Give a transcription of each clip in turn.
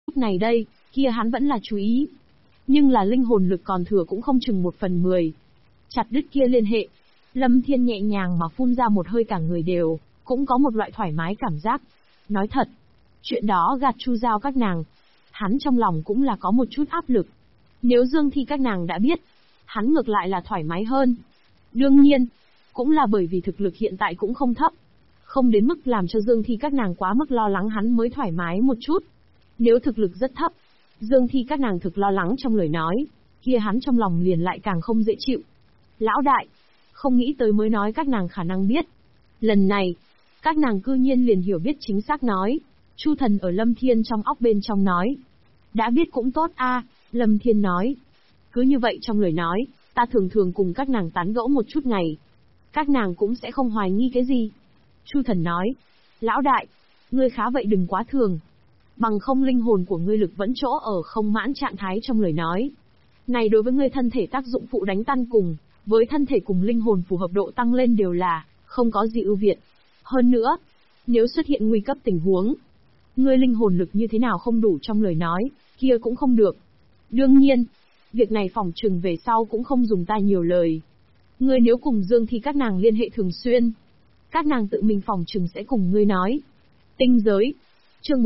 Lúc này đây, kia hắn vẫn là chú ý. Nhưng là linh hồn lực còn thừa cũng không chừng 1/10. Chặt đứt kia liên hệ. Lâm Thiên nhẹ nhàng mà phun ra một hơi, cả người đều cũng có một loại thoải mái cảm giác. Nói thật, chuyện đó gạt Chu Giao các nàng, hắn trong lòng cũng là có một chút áp lực. Nếu Dương Thi các nàng đã biết, hắn ngược lại là thoải mái hơn. Đương nhiên, cũng là bởi vì thực lực hiện tại cũng không thấp. Không đến mức làm cho Dương Thi các nàng quá mức lo lắng, hắn mới thoải mái một chút. Nếu thực lực rất thấp, Dương Thi các nàng thực lo lắng trong lời nói, kia hắn trong lòng liền lại càng không dễ chịu. Lão đại, không nghĩ tới mới nói các nàng khả năng biết. Lần này, các nàng cư nhiên liền hiểu biết chính xác nói. Chu Thần ở Lâm Thiên trong óc bên trong nói. Đã biết cũng tốt a, Lâm Thiên nói. Cứ như vậy trong lời nói, ta thường thường cùng các nàng tán gẫu một chút ngày. Các nàng cũng sẽ không hoài nghi cái gì. Chu Thần nói. Lão đại, ngươi khá vậy đừng quá thường. Bằng không linh hồn của ngươi lực vẫn chỗ ở không mãn trạng thái trong lời nói. Này đối với ngươi thân thể tác dụng phụ đánh tan cùng, với thân thể cùng linh hồn phù hợp độ tăng lên đều là, không có gì ưu việt. Hơn nữa, nếu xuất hiện nguy cấp tình huống, ngươi linh hồn lực như thế nào không đủ trong lời nói, kia cũng không được. Đương nhiên, việc này phòng trừng về sau cũng không dùng ta nhiều lời. Ngươi nếu cùng Dương Thi các nàng liên hệ thường xuyên, các nàng tự mình phòng trừng sẽ cùng ngươi nói. Tinh giới, chương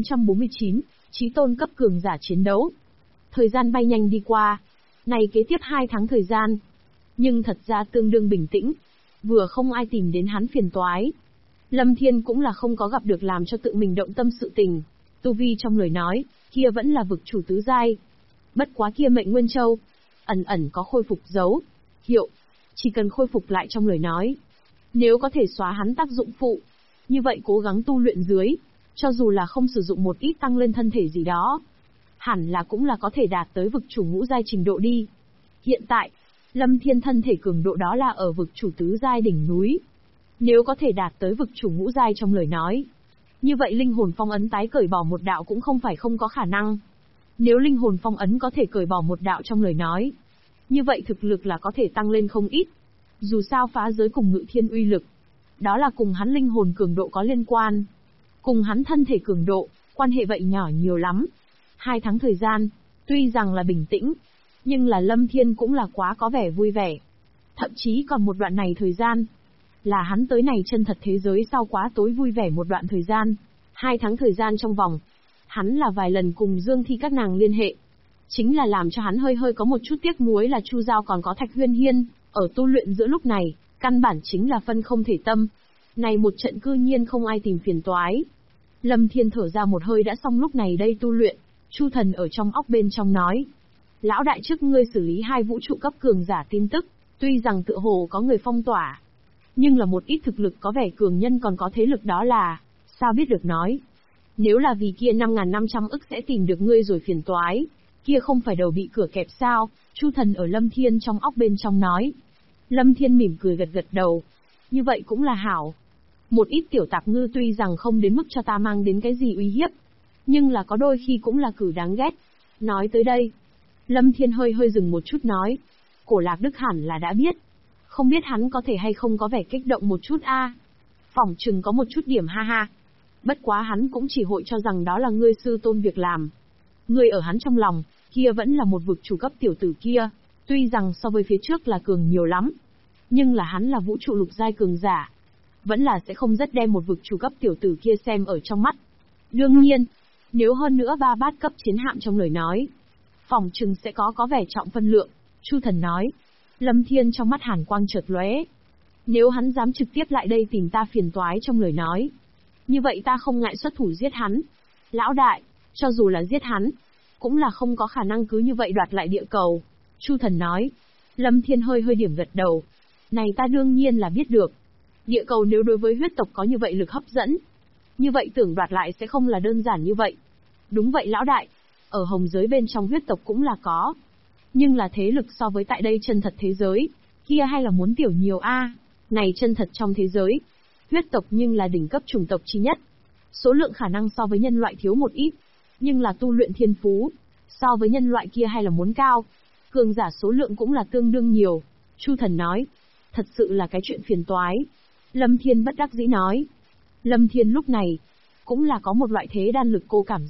1449, chí tôn cấp cường giả chiến đấu. Thời gian bay nhanh đi qua, này kế tiếp 2 tháng thời gian. Nhưng thật ra tương đương bình tĩnh, vừa không ai tìm đến hắn phiền toái. Lâm Thiên cũng là không có gặp được làm cho tự mình động tâm sự tình. Tu vi trong lời nói, kia vẫn là vực chủ tứ giai. Bất quá kia mệnh Nguyên Châu, ẩn ẩn có khôi phục dấu hiệu, chỉ cần khôi phục lại trong lời nói. Nếu có thể xóa hắn tác dụng phụ, như vậy cố gắng tu luyện dưới, cho dù là không sử dụng một ít tăng lên thân thể gì đó, hẳn là cũng là có thể đạt tới vực chủ ngũ giai trình độ đi. Hiện tại, Lâm Thiên thân thể cường độ đó là ở vực chủ tứ giai đỉnh núi. Nếu có thể đạt tới vực chủ ngũ giai trong lời nói, như vậy linh hồn phong ấn tái cởi bỏ một đạo cũng không phải không có khả năng. Nếu linh hồn phong ấn có thể cởi bỏ một đạo trong lời nói, như vậy thực lực là có thể tăng lên không ít. Dù sao phá giới cùng ngự thiên uy lực, đó là cùng hắn linh hồn cường độ có liên quan. Cùng hắn thân thể cường độ, quan hệ vậy nhỏ nhiều lắm. 2 tháng thời gian, tuy rằng là bình tĩnh, nhưng là Lâm Thiên cũng là quá có vẻ vui vẻ. Thậm chí còn một đoạn này thời gian, là hắn tới này chân thật thế giới sau quá tối vui vẻ một đoạn thời gian. 2 tháng thời gian trong vòng, hắn là vài lần cùng Dương Thi các nàng liên hệ. Chính là làm cho hắn hơi hơi có một chút tiếc nuối là Chu Giao còn có Thạch Huyên Hiên, ở tu luyện giữa lúc này, căn bản chính là phân không thể tâm. Này một trận cư nhiên không ai tìm phiền toái. Lâm Thiên thở ra một hơi đã xong lúc này đây tu luyện. Chu Thần ở trong óc bên trong nói. Lão đại trước ngươi xử lý 2 vũ trụ cấp cường giả tin tức, tuy rằng tựa hồ có người phong tỏa, nhưng là một ít thực lực có vẻ cường nhân còn có thế lực đó là, sao biết được nói. Nếu là vì kia 5.500 ức sẽ tìm được ngươi rồi phiền toái, kia không phải đầu bị cửa kẹp sao, Chu Thần ở Lâm Thiên trong óc bên trong nói. Lâm Thiên mỉm cười gật gật đầu. Như vậy cũng là hảo. Một ít tiểu tạp ngư tuy rằng không đến mức cho ta mang đến cái gì uy hiếp, nhưng là có đôi khi cũng là cử đáng ghét. Nói tới đây, Lâm Thiên hơi hơi dừng một chút nói. Cổ Lạc Đức hẳn là đã biết. Không biết hắn có thể hay không có vẻ kích động một chút a. Phỏng chừng có một chút điểm ha ha. Bất quá hắn cũng chỉ hội cho rằng đó là ngươi sư tôn việc làm. Ngươi ở hắn trong lòng, kia vẫn là một vực chủ cấp tiểu tử kia, tuy rằng so với phía trước là cường nhiều lắm, nhưng là hắn là vũ trụ lục giai cường giả, vẫn là sẽ không rất đem một vực chủ cấp tiểu tử kia xem ở trong mắt. Đương nhiên, nếu hơn nữa 3 bát cấp chiến hạm trong lời nói, phỏng chừng sẽ có vẻ trọng phân lượng. Chu Thần nói. Lâm Thiên trong mắt hàn quang chợt lóe. Nếu hắn dám trực tiếp lại đây tìm ta phiền toái trong lời nói, như vậy ta không ngại xuất thủ giết hắn. Lão đại, cho dù là giết hắn, cũng là không có khả năng cứ như vậy đoạt lại địa cầu. Chu Thần nói. Lâm Thiên hơi hơi điểm gật đầu. Này ta đương nhiên là biết được. Địa cầu nếu đối với huyết tộc có như vậy lực hấp dẫn, như vậy tưởng đoạt lại sẽ không là đơn giản như vậy. Đúng vậy lão đại, ở hồng giới bên trong huyết tộc cũng là có. Nhưng là thế lực so với tại đây chân thật thế giới, kia hay là muốn tiểu nhiều a. Này chân thật trong thế giới, huyết tộc nhưng là đỉnh cấp chủng tộc chi nhất. Số lượng khả năng so với nhân loại thiếu một ít, nhưng là tu luyện thiên phú, so với nhân loại kia hay là muốn cao. Cường giả số lượng cũng là tương đương nhiều. Chu Thần nói. Thật sự là cái chuyện phiền toái. Lâm Thiên bất đắc dĩ nói. Lâm Thiên lúc này, cũng là có một loại thế đan lực cô cảm giác.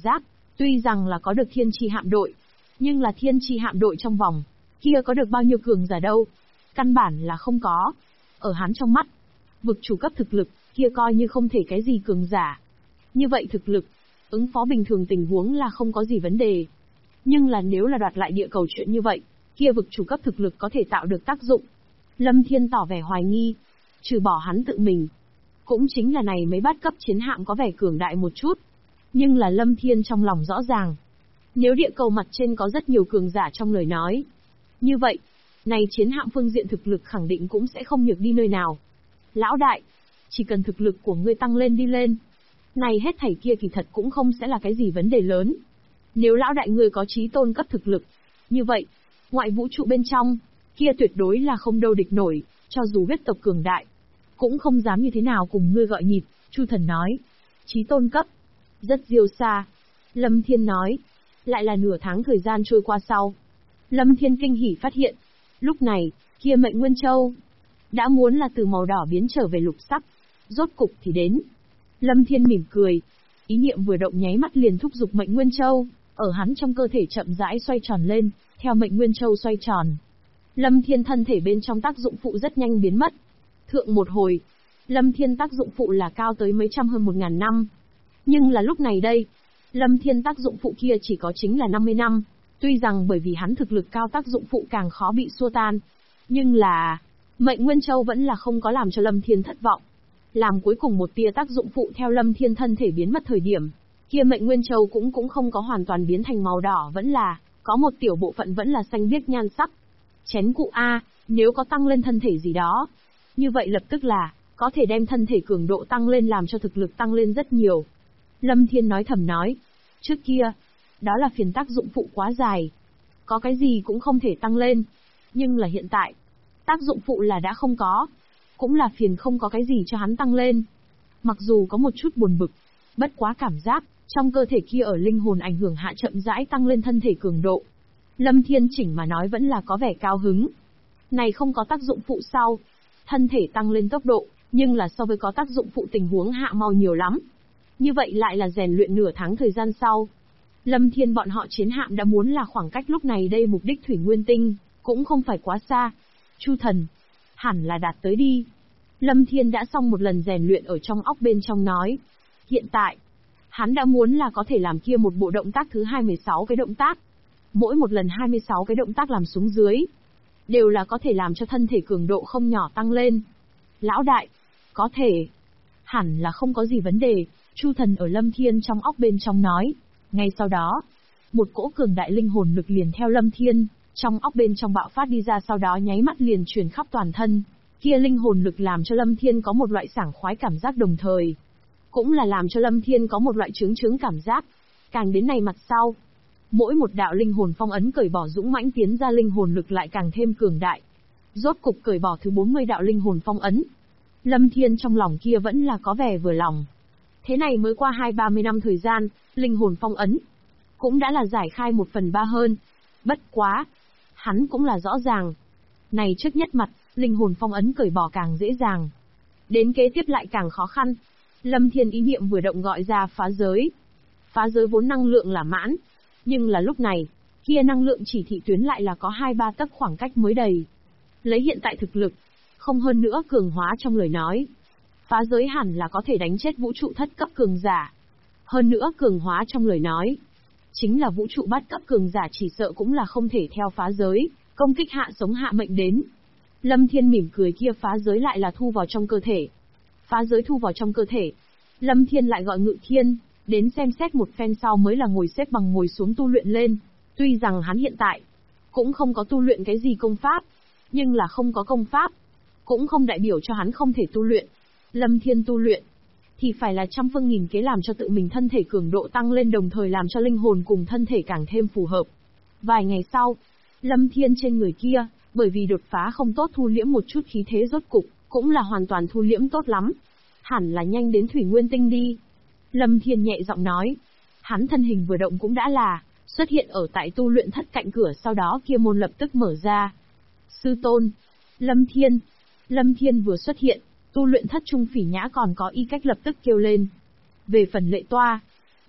Tuy rằng là có được thiên chi hạm đội, nhưng là thiên chi hạm đội trong vòng kia có được bao nhiêu cường giả đâu. Căn bản là không có. Ở hắn trong mắt, vực chủ cấp thực lực, kia coi như không thể cái gì cường giả. Như vậy thực lực, ứng phó bình thường tình huống là không có gì vấn đề. Nhưng là nếu là đoạt lại địa cầu chuyện như vậy, kia vực chủ cấp thực lực có thể tạo được tác dụng. Lâm Thiên tỏ vẻ hoài nghi. Trừ bỏ hắn tự mình, cũng chính là này mấy bát cấp chiến hạm có vẻ cường đại một chút. Nhưng là Lâm Thiên trong lòng rõ ràng. Nếu địa cầu mặt trên có rất nhiều cường giả trong lời nói, như vậy, này chiến hạm phương diện thực lực khẳng định cũng sẽ không nhược đi nơi nào. Lão đại, chỉ cần thực lực của ngươi tăng lên đi lên, này hết thảy kia kỳ thật cũng không sẽ là cái gì vấn đề lớn. Nếu lão đại ngươi có chí tôn cấp thực lực, như vậy, ngoại vũ trụ bên trong, kia tuyệt đối là không đâu địch nổi, cho dù huyết tộc cường đại, cũng không dám như thế nào cùng ngươi gọi nhịp, Chu Thần nói. Chí tôn cấp, rất diêu xa. Lâm Thiên nói, lại là nửa tháng thời gian trôi qua sau. Lâm Thiên kinh hỉ phát hiện, lúc này, kia Mệnh Nguyên Châu đã muốn là từ màu đỏ biến trở về lục sắc, rốt cục thì đến. Lâm Thiên mỉm cười, ý niệm vừa động nháy mắt liền thúc giục Mệnh Nguyên Châu, ở hắn trong cơ thể chậm rãi xoay tròn lên, theo Mệnh Nguyên Châu xoay tròn. Lâm Thiên thân thể bên trong tác dụng phụ rất nhanh biến mất. Thượng một hồi, Lâm Thiên tác dụng phụ là cao tới mấy trăm hơn 1000 năm. Nhưng là lúc này đây, Lâm Thiên tác dụng phụ kia chỉ có chính là 50 năm. Tuy rằng bởi vì hắn thực lực cao tác dụng phụ càng khó bị xua tan. Nhưng là, Mệnh Nguyên Châu vẫn là không có làm cho Lâm Thiên thất vọng. Làm cuối cùng một tia tác dụng phụ theo Lâm Thiên thân thể biến mất thời điểm, kia Mệnh Nguyên Châu cũng không có hoàn toàn biến thành màu đỏ, vẫn là, có một tiểu bộ phận vẫn là xanh biếc nhan sắc. Chén cụ A, nếu có tăng lên thân thể gì đó, như vậy lập tức là, có thể đem thân thể cường độ tăng lên làm cho thực lực tăng lên rất nhiều. Lâm Thiên nói thầm nói, trước kia, đó là phiền tác dụng phụ quá dài. Có cái gì cũng không thể tăng lên. Nhưng là hiện tại, tác dụng phụ là đã không có. Cũng là phiền không có cái gì cho hắn tăng lên. Mặc dù có một chút buồn bực, bất quá cảm giác, trong cơ thể kia ở linh hồn ảnh hưởng hạ chậm rãi tăng lên thân thể cường độ. Lâm Thiên chỉnh mà nói vẫn là có vẻ cao hứng. Này không có tác dụng phụ sau, thân thể tăng lên tốc độ, nhưng là so với có tác dụng phụ tình huống hạ mau nhiều lắm. Như vậy lại là rèn luyện nửa tháng thời gian sau. Lâm Thiên bọn họ chiến hạm đã muốn là khoảng cách lúc này đây mục đích Thủy Nguyên Tinh, cũng không phải quá xa. Chu Thần, hẳn là đạt tới đi. Lâm Thiên đã xong một lần rèn luyện ở trong óc bên trong nói. Hiện tại, hắn đã muốn là có thể làm kia một bộ động tác thứ 26 cái động tác. Mỗi một lần 26 cái động tác làm xuống dưới, đều là có thể làm cho thân thể cường độ không nhỏ tăng lên. Lão đại, có thể. Hẳn là không có gì vấn đề, Chu Thần ở Lâm Thiên trong óc bên trong nói. Ngay sau đó, một cỗ cường đại linh hồn lực liền theo Lâm Thiên, trong óc bên trong bạo phát đi ra, sau đó nháy mắt liền truyền khắp toàn thân. Kia linh hồn lực làm cho Lâm Thiên có một loại sảng khoái cảm giác, đồng thời cũng là làm cho Lâm Thiên có một loại chướng cảm giác. Càng đến này mặt sau, mỗi một đạo linh hồn phong ấn cởi bỏ dũng mãnh tiến ra, linh hồn lực lại càng thêm cường đại. Rốt cục cởi bỏ thứ 40 đạo linh hồn phong ấn. Lâm Thiên trong lòng kia vẫn là có vẻ vừa lòng. Thế này mới qua 20-30 năm thời gian, linh hồn phong ấn cũng đã là giải khai 1/3 hơn. Bất quá, hắn cũng là rõ ràng. Này trước nhất mặt, linh hồn phong ấn cởi bỏ càng dễ dàng. Đến kế tiếp lại càng khó khăn. Lâm Thiên ý niệm vừa động gọi ra phá giới. Phá giới vốn năng lượng là mãn. Nhưng là lúc này, kia năng lượng chỉ thị tuyến lại là có 2-3 tấc khoảng cách mới đầy. Lấy hiện tại thực lực, không hơn nữa cường hóa trong lời nói, phá giới hẳn là có thể đánh chết vũ trụ thất cấp cường giả. Hơn nữa cường hóa trong lời nói, chính là vũ trụ bát cấp cường giả chỉ sợ cũng là không thể theo phá giới, công kích hạ sống hạ mệnh đến. Lâm Thiên mỉm cười, kia phá giới lại là thu vào trong cơ thể. Phá giới thu vào trong cơ thể, Lâm Thiên lại gọi Ngự Thiên, đến xem xét một phen sau mới là ngồi xếp bằng ngồi xuống tu luyện lên. Tuy rằng hắn hiện tại cũng không có tu luyện cái gì công pháp, nhưng là không có công pháp, cũng không đại biểu cho hắn không thể tu luyện. Lâm Thiên tu luyện, thì phải là trăm phương nghìn kế làm cho tự mình thân thể cường độ tăng lên, đồng thời làm cho linh hồn cùng thân thể càng thêm phù hợp. Vài ngày sau, Lâm Thiên trên người kia, bởi vì đột phá không tốt thu liễm một chút khí thế, rốt cục cũng là hoàn toàn thu liễm tốt lắm. Hẳn là nhanh đến Thủy Nguyên Tinh đi. Lâm Thiên nhẹ giọng nói. Hắn thân hình vừa động cũng đã là xuất hiện ở tại tu luyện thất cạnh cửa, sau đó kia môn lập tức mở ra. Sư tôn, Lâm Thiên vừa xuất hiện, tu luyện thất Trung Phỉ Nhã còn có Y Cách lập tức kêu lên. Về phần Lệ Toa,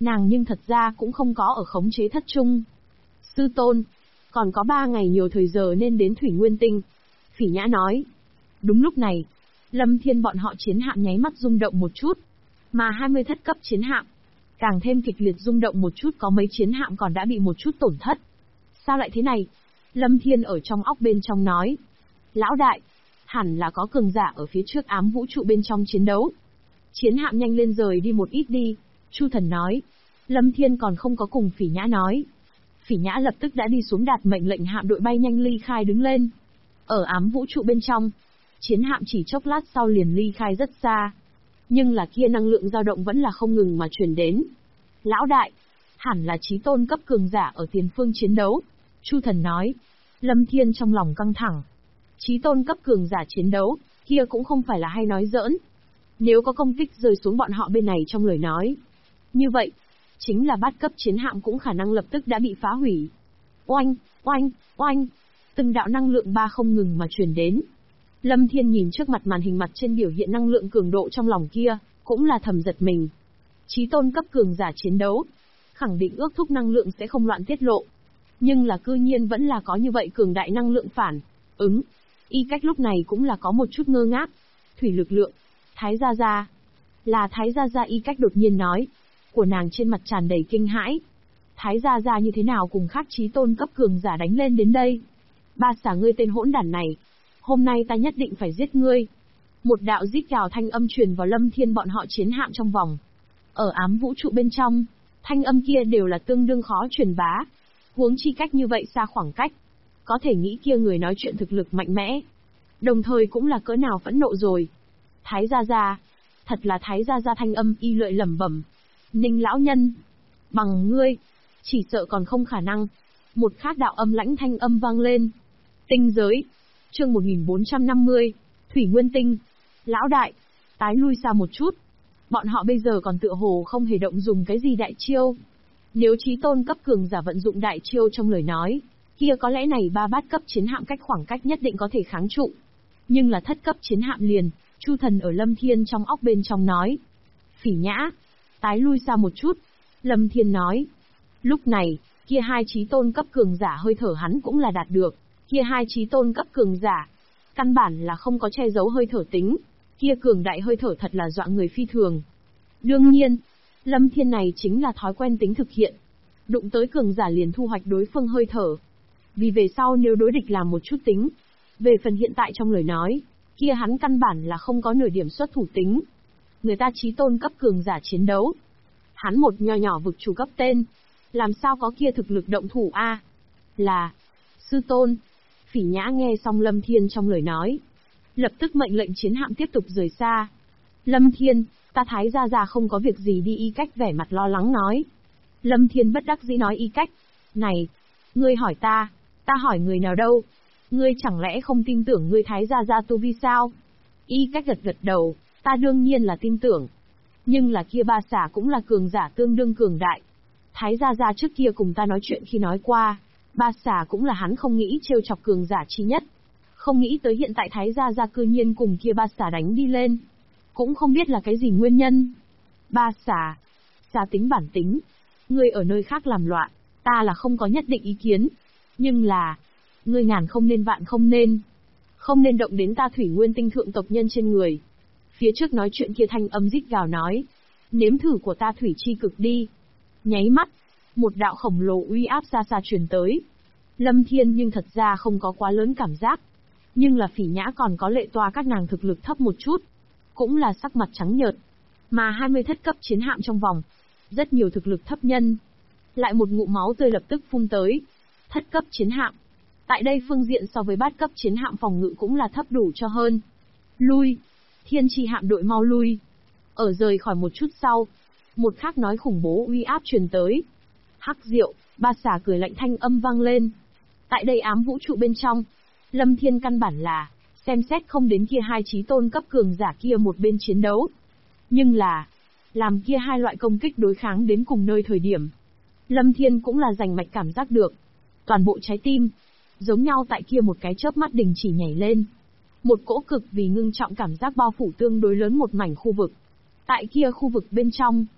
Nàng nhưng thật ra cũng không có ở khống chế thất trung. Sư tôn, còn có 3 ngày nhiều thời giờ nên đến Thủy Nguyên Tinh. Phỉ Nhã nói. Đúng lúc này, Lâm Thiên bọn họ chiến hạm nháy mắt rung động một chút. Mà 20 thất cấp chiến hạm, càng thêm kịch liệt rung động một chút, có mấy chiến hạm còn đã bị một chút tổn thất. Sao lại thế này? Lâm Thiên ở trong óc bên trong nói. Lão đại, hẳn là có cường giả ở phía trước ám vũ trụ bên trong chiến đấu. Chiến hạm nhanh lên rời đi một ít đi, Chu Thần nói. Lâm Thiên còn không có cùng Phỉ Nhã nói. Phỉ Nhã lập tức đã đi xuống đạt mệnh lệnh hạm đội bay nhanh ly khai đứng lên. Ở ám vũ trụ bên trong, chiến hạm chỉ chốc lát sau liền ly khai rất xa. Nhưng là kia năng lượng dao động vẫn là không ngừng mà truyền đến. Lão đại, hẳn là chí tôn cấp cường giả ở tiền phương chiến đấu, Chu Thần nói. Lâm Thiên trong lòng căng thẳng. Chí tôn cấp cường giả chiến đấu, kia cũng không phải là hay nói giỡn. Nếu có công kích rơi xuống bọn họ bên này trong lời nói, như vậy, chính là bát cấp chiến hạm cũng khả năng lập tức đã bị phá hủy. Oanh, oanh, oanh, từng đạo năng lượng ba không ngừng mà truyền đến. Lâm Thiên nhìn trước mặt màn hình mặt trên biểu hiện năng lượng cường độ trong lòng kia, cũng là thầm giật mình. Chí tôn cấp cường giả chiến đấu, khẳng định ước thúc năng lượng sẽ không loạn tiết lộ. Nhưng là cư nhiên vẫn là có như vậy cường đại năng lượng phản ứng. Y Cách lúc này cũng là có một chút ngơ ngác. Thủy lực lượng, Thái Gia Gia. Là Thái Gia Gia, Y Cách đột nhiên nói. Của nàng trên mặt tràn đầy kinh hãi. Thái Gia Gia như thế nào cùng khác chí tôn cấp cường giả đánh lên đến đây? Ba xả ngươi tên hỗn đản này. Hôm nay ta nhất định phải giết ngươi. Một đạo rít gào thanh âm truyền vào Lâm Thiên bọn họ chiến hạm trong vòng. Ở ám vũ trụ bên trong, thanh âm kia đều là tương đương khó truyền bá. Huống chi cách như vậy xa khoảng cách. Có thể nghĩ kia người nói chuyện thực lực mạnh mẽ. Đồng thời cũng là cỡ nào phẫn nộ rồi. Thái Gia Gia. Thật là Thái Gia Gia, thanh âm y lợi lẩm bẩm. Ninh lão nhân. Bằng ngươi. Chỉ sợ còn không khả năng. Một khác đạo âm lãnh thanh âm vang lên. Tinh giới. Chương 1450. Thủy Nguyên Tinh. Lão đại. Tái lui xa một chút. Bọn họ bây giờ còn tựa hồ không hề động dùng cái gì đại chiêu. Nếu chí tôn cấp cường giả vận dụng đại chiêu trong lời nói, kia có lẽ này ba bát cấp chiến hạm cách khoảng cách nhất định có thể kháng trụ. Nhưng là thất cấp chiến hạm liền, Chu Thần ở Lâm Thiên trong óc bên trong nói. Phỉ Nhã, tái lui xa một chút. Lâm Thiên nói. Lúc này, kia hai chí tôn cấp cường giả hơi thở hắn cũng là đạt được. Kia hai chí tôn cấp cường giả, căn bản là không có che giấu hơi thở tính. Kia cường đại hơi thở thật là dọa người phi thường. Đương nhiên, Lâm Thiên này chính là thói quen tính thực hiện. Đụng tới cường giả liền thu hoạch đối phương hơi thở. Vì về sau nếu đối địch làm một chút tính. Về phần hiện tại trong lời nói, kia hắn căn bản là không có nửa điểm xuất thủ tính. Người ta chí tôn cấp cường giả chiến đấu. Hắn một nho nhỏ vực chủ cấp tên. Làm sao có kia thực lực động thủ a? Là, sư tôn. Phỉ Nhã nghe xong Lâm Thiên trong lời nói. Lập tức mệnh lệnh chiến hạm tiếp tục rời xa. Lâm Thiên, ta Thái Gia Gia không có việc gì đi, Y Cách vẻ mặt lo lắng nói. Lâm Thiên bất đắc dĩ nói. Y Cách, này, ngươi hỏi ta hỏi người nào đâu? Ngươi chẳng lẽ không tin tưởng ngươi Thái Gia Gia tu vi sao? Y Cách gật gật đầu, ta đương nhiên là tin tưởng. Nhưng là kia ba xả cũng là cường giả tương đương cường đại. Thái Gia Gia trước kia cùng ta nói chuyện khi nói qua, ba xả cũng là hắn không nghĩ trêu chọc cường giả chi nhất. Không nghĩ tới hiện tại Thái Gia Gia cư nhiên cùng kia ba xả đánh đi lên. Cũng không biết là cái gì nguyên nhân. Ba xả tính bản tính. Ngươi ở nơi khác làm loạn, ta là không có nhất định ý kiến. Nhưng là, ngươi ngàn không nên vạn không nên. Không nên động đến ta Thủy Nguyên Tinh thượng tộc nhân trên người. Phía trước nói chuyện kia thanh âm rít gào nói. Nếm thử của ta thủy chi cực đi. Nháy mắt, một đạo khổng lồ uy áp xa xa truyền tới. Lâm Thiên nhưng thật ra không có quá lớn cảm giác. Nhưng là Phỉ Nhã còn có Lệ Toa các nàng thực lực thấp một chút. Cũng là sắc mặt trắng nhợt. Mà 20 thất cấp chiến hạm trong vòng. Rất nhiều thực lực thấp nhân. Lại một ngụm máu tươi lập tức phun tới. Thất cấp chiến hạm. Tại đây phương diện so với bát cấp chiến hạm phòng ngự cũng là thấp đủ cho hơn. Lui. Thiên Chi hạm đội mau lui. Ở rời khỏi một chút sau. Một khác nói khủng bố uy áp truyền tới. Hắc Diệu, ba xả cười lạnh thanh âm vang lên. Tại đây ám vũ trụ bên trong. Lâm Thiên căn bản là xem xét không đến kia hai chí tôn cấp cường giả kia một bên chiến đấu. Nhưng là, làm kia hai loại công kích đối kháng đến cùng nơi thời điểm. Lâm Thiên cũng là rành mạch cảm giác được. Toàn bộ trái tim, giống nhau tại kia một cái chớp mắt đình chỉ nhảy lên. Một cỗ cực vì ngưng trọng cảm giác bao phủ tương đối lớn một mảnh khu vực. Tại kia khu vực bên trong,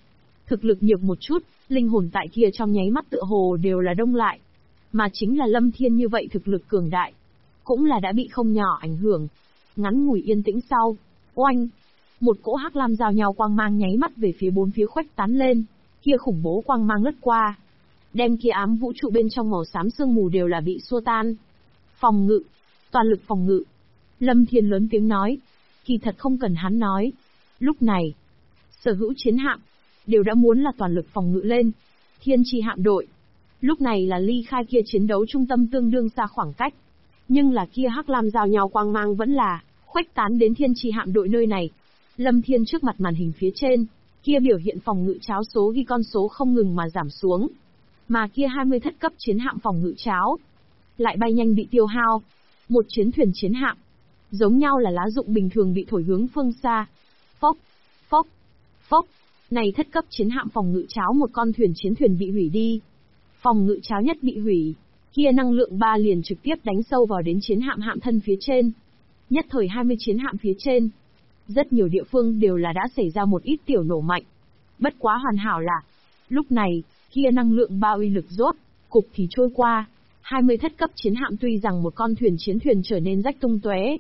Thực lực nhược một chút, linh hồn tại kia trong nháy mắt tựa hồ đều là đông lại. Mà chính là Lâm Thiên như vậy thực lực cường đại, cũng là đã bị không nhỏ ảnh hưởng. Ngắn ngủi yên tĩnh sau, oanh, một cỗ hắc lam giao nhau quang mang nháy mắt về phía bốn phía khuếch tán lên, kia khủng bố quang mang lướt qua, đem kia ám vũ trụ bên trong màu xám sương mù đều là bị xua tan. Phòng ngự, toàn lực phòng ngự. Lâm Thiên lớn tiếng nói, kỳ thật không cần hắn nói. Lúc này, sở hữu chiến hạm đều đã muốn là toàn lực phòng ngự lên. Thiên Chi hạm đội, lúc này là ly khai kia chiến đấu trung tâm tương đương xa khoảng cách. Nhưng là kia hắc lam giao nhau quang mang vẫn là khuếch tán đến Thiên Chi hạm đội nơi này. Lâm Thiên trước mặt màn hình phía trên, kia biểu hiện phòng ngự cháo số ghi con số không ngừng mà giảm xuống. Mà kia 20 thất cấp chiến hạm phòng ngự cháo lại bay nhanh bị tiêu hao. Một chiến thuyền chiến hạm, giống nhau là lá rụng bình thường bị thổi hướng phương xa. Phốc, phốc, phốc. Này thất cấp chiến hạm phòng ngự cháo một con chiến thuyền bị hủy đi. Phòng ngự cháo nhất bị hủy, kia năng lượng 3 liền trực tiếp đánh sâu vào đến chiến hạm hạm thân phía trên. Nhất thời 20 chiến hạm phía trên, rất nhiều địa phương đều là đã xảy ra một ít tiểu nổ mạnh. Bất quá hoàn hảo là, lúc này, kia năng lượng 3 uy lực rốt cục thì trôi qua. 20 thất cấp chiến hạm tuy rằng một con chiến thuyền trở nên rách tung tóe,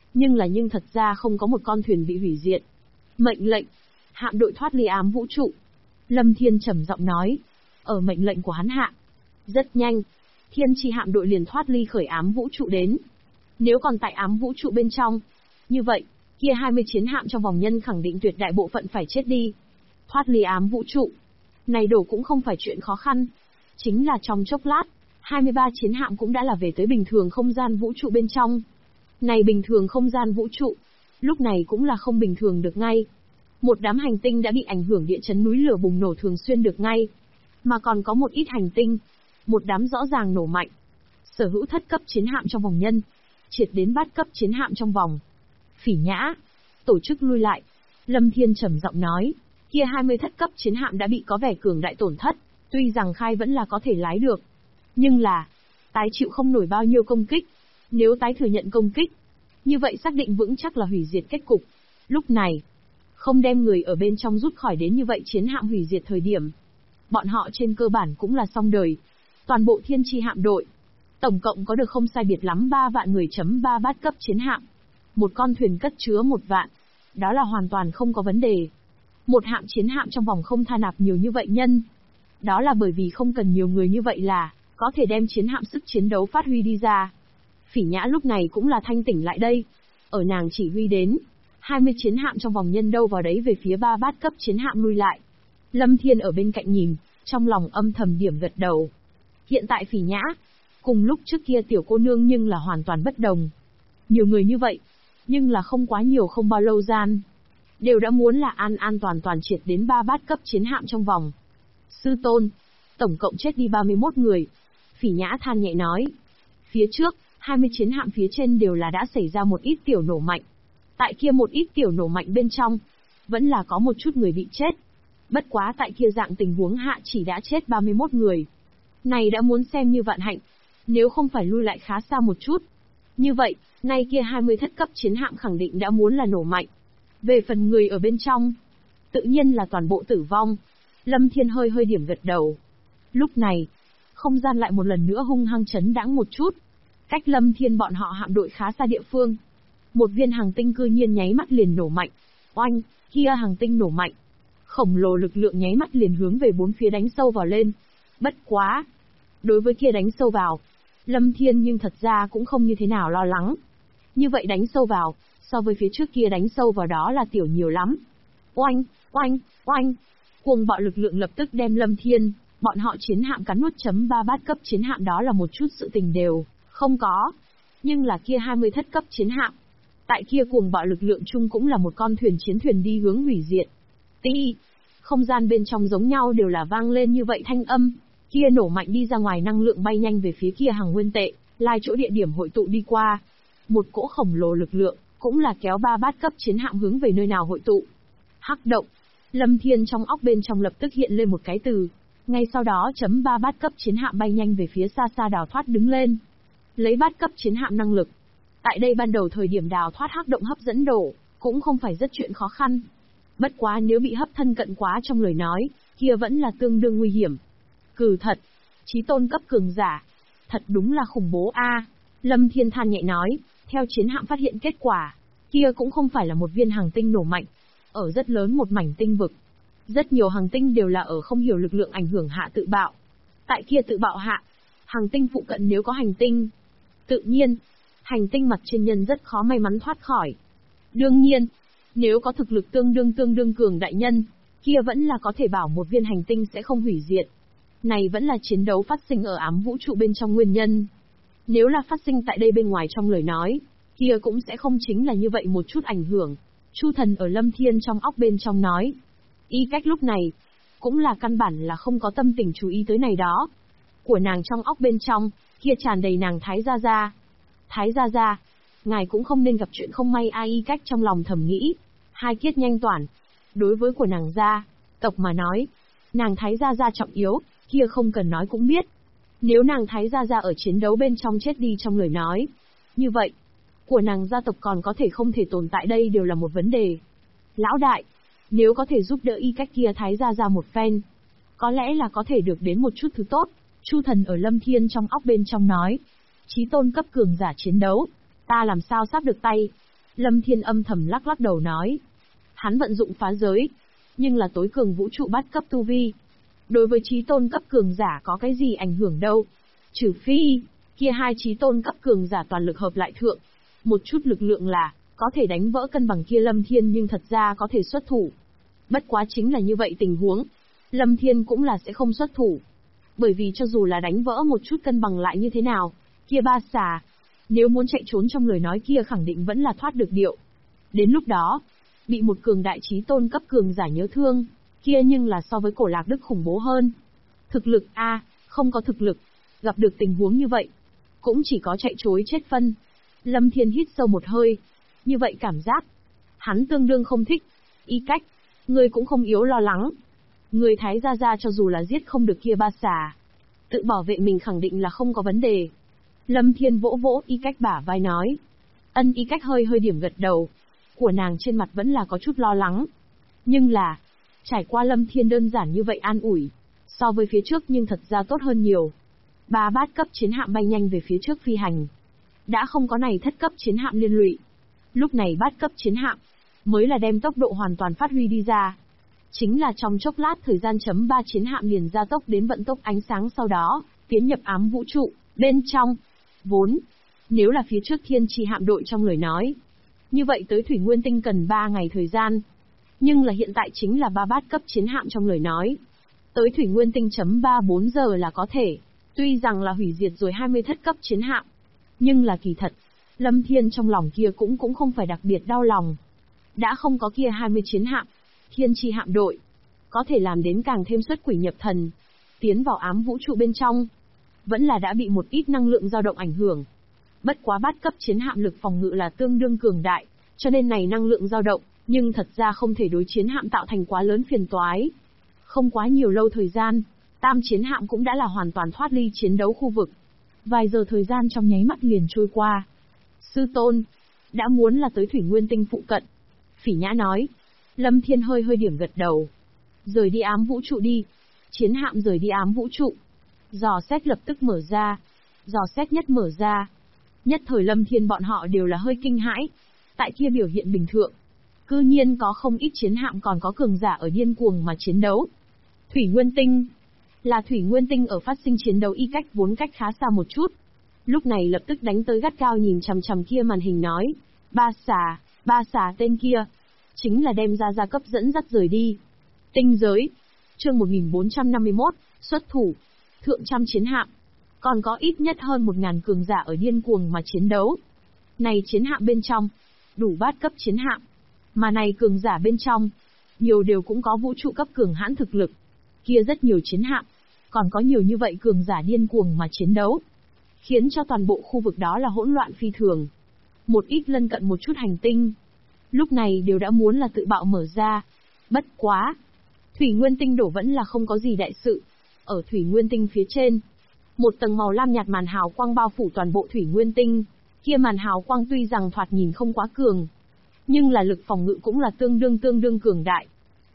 nhưng thật ra không có một con thuyền bị hủy diệt. Mệnh lệnh, hạm đội thoát ly ám vũ trụ. Lâm Thiên trầm giọng nói, ở mệnh lệnh của hắn hạ, rất nhanh, Thiên Chi hạm đội liền thoát ly khởi ám vũ trụ đến. Nếu còn tại ám vũ trụ bên trong, như vậy, kia 20 chiến hạm trong vòng nhân khẳng định tuyệt đại bộ phận phải chết đi. Thoát ly ám vũ trụ, này đổ cũng không phải chuyện khó khăn. Chính là trong chốc lát, 23 chiến hạm cũng đã là về tới bình thường không gian vũ trụ bên trong. Này bình thường không gian vũ trụ, lúc này cũng là không bình thường được ngay. Một đám hành tinh đã bị ảnh hưởng địa chấn núi lửa bùng nổ thường xuyên được ngay. Mà còn có một ít hành tinh, một đám rõ ràng nổ mạnh. Sở hữu thất cấp chiến hạm trong vòng nhân, triệt đến bát cấp chiến hạm trong vòng. Phỉ Nhã, tổ chức lui lại. Lâm Thiên trầm giọng nói, kia 20 thất cấp chiến hạm đã bị có vẻ cường đại tổn thất, tuy rằng khai vẫn là có thể lái được. Nhưng là, tái chịu không nổi bao nhiêu công kích. Nếu tái thừa nhận công kích, như vậy xác định vững chắc là hủy diệt kết cục. Lúc này, không đem người ở bên trong rút khỏi đến như vậy chiến hạm hủy diệt thời điểm. Bọn họ trên cơ bản cũng là xong đời. Toàn bộ Thiên Chi hạm đội, tổng cộng có được không sai biệt lắm 3 vạn người chấm 3 bát cấp chiến hạm. Một con thuyền cất chứa 1 vạn. Đó là hoàn toàn không có vấn đề. Một hạm chiến hạm trong vòng không tha nạp nhiều như vậy nhân. Đó là bởi vì không cần nhiều người như vậy là có thể đem chiến hạm sức chiến đấu phát huy đi ra. Phỉ Nhã lúc này cũng là thanh tỉnh lại đây. Ở nàng chỉ huy đến, 20 chiến hạm trong vòng nhân đâu vào đấy về phía 3 bát cấp chiến hạm lui lại. Lâm Thiên ở bên cạnh nhìn, trong lòng âm thầm điểm gật đầu. Hiện tại Phỉ Nhã, cùng lúc trước kia tiểu cô nương nhưng là hoàn toàn bất đồng. Nhiều người như vậy, nhưng là không quá nhiều không bao lâu gian. Đều đã muốn là an toàn triệt đến 3 bát cấp chiến hạm trong vòng. Sư tôn, tổng cộng chết đi 31 người. Phỉ Nhã than nhẹ nói. Phía trước, 20 chiến hạm phía trên đều là đã xảy ra một ít tiểu nổ mạnh. Tại kia một ít tiểu nổ mạnh bên trong, vẫn là có một chút người bị chết. Bất quá tại kia dạng tình huống hạ chỉ đã chết 31 người. Này đã muốn xem như vạn hạnh, nếu không phải lui lại khá xa một chút. Như vậy, nay kia 20 thất cấp chiến hạm khẳng định đã muốn là nổ mạnh. Về phần người ở bên trong, tự nhiên là toàn bộ tử vong. Lâm Thiên hơi điểm gật đầu. Lúc này, không gian lại một lần nữa hung hăng chấn đãng một chút. Cách Lâm Thiên bọn họ hạm đội khá xa địa phương. Một viên hành tinh cư nhiên nháy mắt liền nổ mạnh. Oanh, kia hành tinh nổ mạnh. Khổng lồ lực lượng nháy mắt liền hướng về bốn phía đánh sâu vào lên. Bất quá. Đối với kia đánh sâu vào, Lâm Thiên nhưng thật ra cũng không như thế nào lo lắng. Như vậy đánh sâu vào, so với phía trước kia đánh sâu vào đó là tiểu nhiều lắm. Oanh, oanh, oanh. Cuồng bạo lực lượng lập tức đem Lâm Thiên, bọn họ chiến hạm cắn nuốt chấm 3 bát cấp chiến hạm đó là một chút sự tình đều không có. Nhưng là kia 20 thất cấp chiến hạm, tại kia cuồng bạo lực lượng chung cũng là một con chiến thuyền đi hướng hủy diệt. Ti, không gian bên trong giống nhau đều là vang lên như vậy thanh âm, kia nổ mạnh đi ra ngoài năng lượng bay nhanh về phía kia hàng nguyên tệ, lai chỗ địa điểm hội tụ đi qua. Một cỗ khổng lồ lực lượng, cũng là kéo 3 bát cấp chiến hạm hướng về nơi nào hội tụ. Hắc động. Lâm Thiên trong óc bên trong lập tức hiện lên một cái từ. Ngay sau đó chấm 3 bát cấp chiến hạm bay nhanh về phía xa xa đào thoát đứng lên. Lấy bát cấp chiến hạm năng lực. Tại đây ban đầu thời điểm đào thoát hắc động hấp dẫn đổ, cũng không phải rất chuyện khó khăn. Bất quá nếu bị hấp thân cận quá trong lời nói, kia vẫn là tương đương nguy hiểm. Cừ thật, chí tôn cấp cường giả, thật đúng là khủng bố a. Lâm Thiên than nhẹ nói, theo chiến hạm phát hiện kết quả, kia cũng không phải là một viên hành tinh nổ mạnh, ở rất lớn một mảnh tinh vực. Rất nhiều hành tinh đều là ở không hiểu lực lượng ảnh hưởng hạ tự bạo. Tại kia tự bạo hạ, hành tinh phụ cận nếu có hành tinh, tự nhiên, hành tinh mặt trên nhân rất khó may mắn thoát khỏi. Đương nhiên, nếu có thực lực tương đương cường đại nhân, kia vẫn là có thể bảo một viên hành tinh sẽ không hủy diệt. Này vẫn là chiến đấu phát sinh ở ám vũ trụ bên trong nguyên nhân. Nếu là phát sinh tại đây bên ngoài trong lời nói, kia cũng sẽ không chính là như vậy một chút ảnh hưởng. Chu Thần ở Lâm Thiên trong óc bên trong nói. Y Cách lúc này, cũng là căn bản là không có tâm tình chú ý tới này đó. Của nàng trong óc bên trong, kia tràn đầy nàng Thái Gia Gia. Thái Gia Gia, ngài cũng không nên gặp chuyện không may ai. Y Cách trong lòng thầm nghĩ. Hai kiết nhanh toản. Đối với của nàng gia tộc mà nói, nàng Thái Gia Gia trọng yếu, kia không cần nói cũng biết. Nếu nàng Thái Gia Gia ở chiến đấu bên trong chết đi trong lời nói, như vậy, của nàng gia tộc còn có thể không thể tồn tại đây đều là một vấn đề. Lão đại, nếu có thể giúp đỡ Y Cách kia Thái Gia Gia một phen, có lẽ là có thể được đến một chút thứ tốt. Chu Thần ở Lâm Thiên trong óc bên trong nói, chí tôn cấp cường giả chiến đấu, ta làm sao sắp được tay. Lâm Thiên âm thầm lắc lắc đầu nói, hắn vận dụng phá giới, nhưng là tối cường vũ trụ bát cấp tu vi. Đối với chí tôn cấp cường giả có cái gì ảnh hưởng đâu. Trừ phi, kia hai chí tôn cấp cường giả toàn lực hợp lại thượng. Một chút lực lượng là, có thể đánh vỡ cân bằng kia Lâm Thiên nhưng thật ra có thể xuất thủ. Bất quá chính là như vậy tình huống. Lâm Thiên cũng là sẽ không xuất thủ. Bởi vì cho dù là đánh vỡ một chút cân bằng lại như thế nào, kia ba xà, nếu muốn chạy trốn trong lời nói kia khẳng định vẫn là thoát được điệu. Đến lúc đó, bị một cường đại chí tôn cấp cường giả nhớ thương, kia nhưng là so với Cổ Lạc Đức khủng bố hơn. Thực lực a, không có thực lực, gặp được tình huống như vậy, cũng chỉ có chạy trối chết phân. Lâm Thiên hít sâu một hơi, như vậy cảm giác, hắn tương đương không thích. Y Cách, ngươi cũng không yếu lo lắng. Người Thái Gia Gia cho dù là giết không được kia ba xà, tự bảo vệ mình khẳng định là không có vấn đề. Lâm Thiên vỗ vỗ Y Cách bả vai nói. Ân. Y Cách hơi điểm gật đầu. Của nàng trên mặt vẫn là có chút lo lắng. Nhưng là, trải qua Lâm Thiên đơn giản như vậy an ủi, so với phía trước nhưng thật ra tốt hơn nhiều. Ba bát cấp chiến hạm bay nhanh về phía trước phi hành. Đã không có này thất cấp chiến hạm liên lụy. Lúc này bát cấp chiến hạm, mới là đem tốc độ hoàn toàn phát huy đi ra. Chính là trong chốc lát thời gian chấm 3 chiến hạm liền gia tốc đến vận tốc ánh sáng sau đó, tiến nhập ám vũ trụ, bên trong. Vốn, nếu là phía trước thiên tri hạm đội trong lời nói, như vậy tới Thủy Nguyên Tinh cần 3 ngày thời gian. Nhưng là hiện tại chính là 3 bát cấp chiến hạm trong lời nói. Tới Thủy Nguyên Tinh chấm 3-4 giờ là có thể, tuy rằng là hủy diệt rồi 20 thất cấp chiến hạm. Nhưng là kỳ thật, Lâm Thiên trong lòng kia cũng không phải đặc biệt đau lòng. Đã không có kia 20 chiến hạm, thiên tri hạm đội, có thể làm đến càng thêm xuất quỷ nhập thần, tiến vào ám vũ trụ bên trong. Vẫn là đã bị một ít năng lượng dao động ảnh hưởng. Bất quá bát cấp chiến hạm lực phòng ngự là tương đương cường đại, cho nên này năng lượng dao động, nhưng thật ra không thể đối chiến hạm tạo thành quá lớn phiền toái. Không quá nhiều lâu thời gian, tam chiến hạm cũng đã là hoàn toàn thoát ly chiến đấu khu vực. Vài giờ thời gian trong nháy mắt liền trôi qua. Sư tôn, đã muốn là tới Thủy Nguyên Tinh phụ cận. Phỉ Nhã nói. Lâm Thiên hơi điểm gật đầu. Rời đi ám vũ trụ đi. Chiến hạm rời đi ám vũ trụ. Dò xét lập tức mở ra. Dò xét nhất mở ra. Nhất thời Lâm Thiên bọn họ đều là hơi kinh hãi. Tại kia biểu hiện bình thường, cư nhiên có không ít chiến hạm còn có cường giả ở điên cuồng mà chiến đấu. Thủy Nguyên Tinh. Là Thủy Nguyên Tinh ở phát sinh chiến đấu. Y Cách vốn cách khá xa một chút. Lúc này lập tức đánh tới gắt cao nhìn chằm kia màn hình nói. Ba xà tên kia, chính là đem ra cấp dẫn dắt rời đi. Tinh giới. Chương 1451, xuất thủ. Thượng trăm chiến hạm. Còn có ít nhất hơn 1000 cường giả ở điên cuồng mà chiến đấu. Này chiến hạm bên trong, đủ bát cấp chiến hạm. Mà này cường giả bên trong, nhiều đều cũng có vũ trụ cấp cường hãn thực lực. Kia rất nhiều chiến hạm, còn có nhiều như vậy cường giả điên cuồng mà chiến đấu. Khiến cho toàn bộ khu vực đó là hỗn loạn phi thường. Một ít lân cận một chút hành tinh, lúc này đều đã muốn là tự bạo mở ra. Bất quá, Thủy Nguyên Tinh đổ vẫn là không có gì đại sự. Ở Thủy Nguyên Tinh phía trên, một tầng màu lam nhạt màn hào quang bao phủ toàn bộ Thủy Nguyên Tinh. Kia màn hào quang tuy rằng thoạt nhìn không quá cường, nhưng là lực phòng ngự cũng là tương đương cường đại.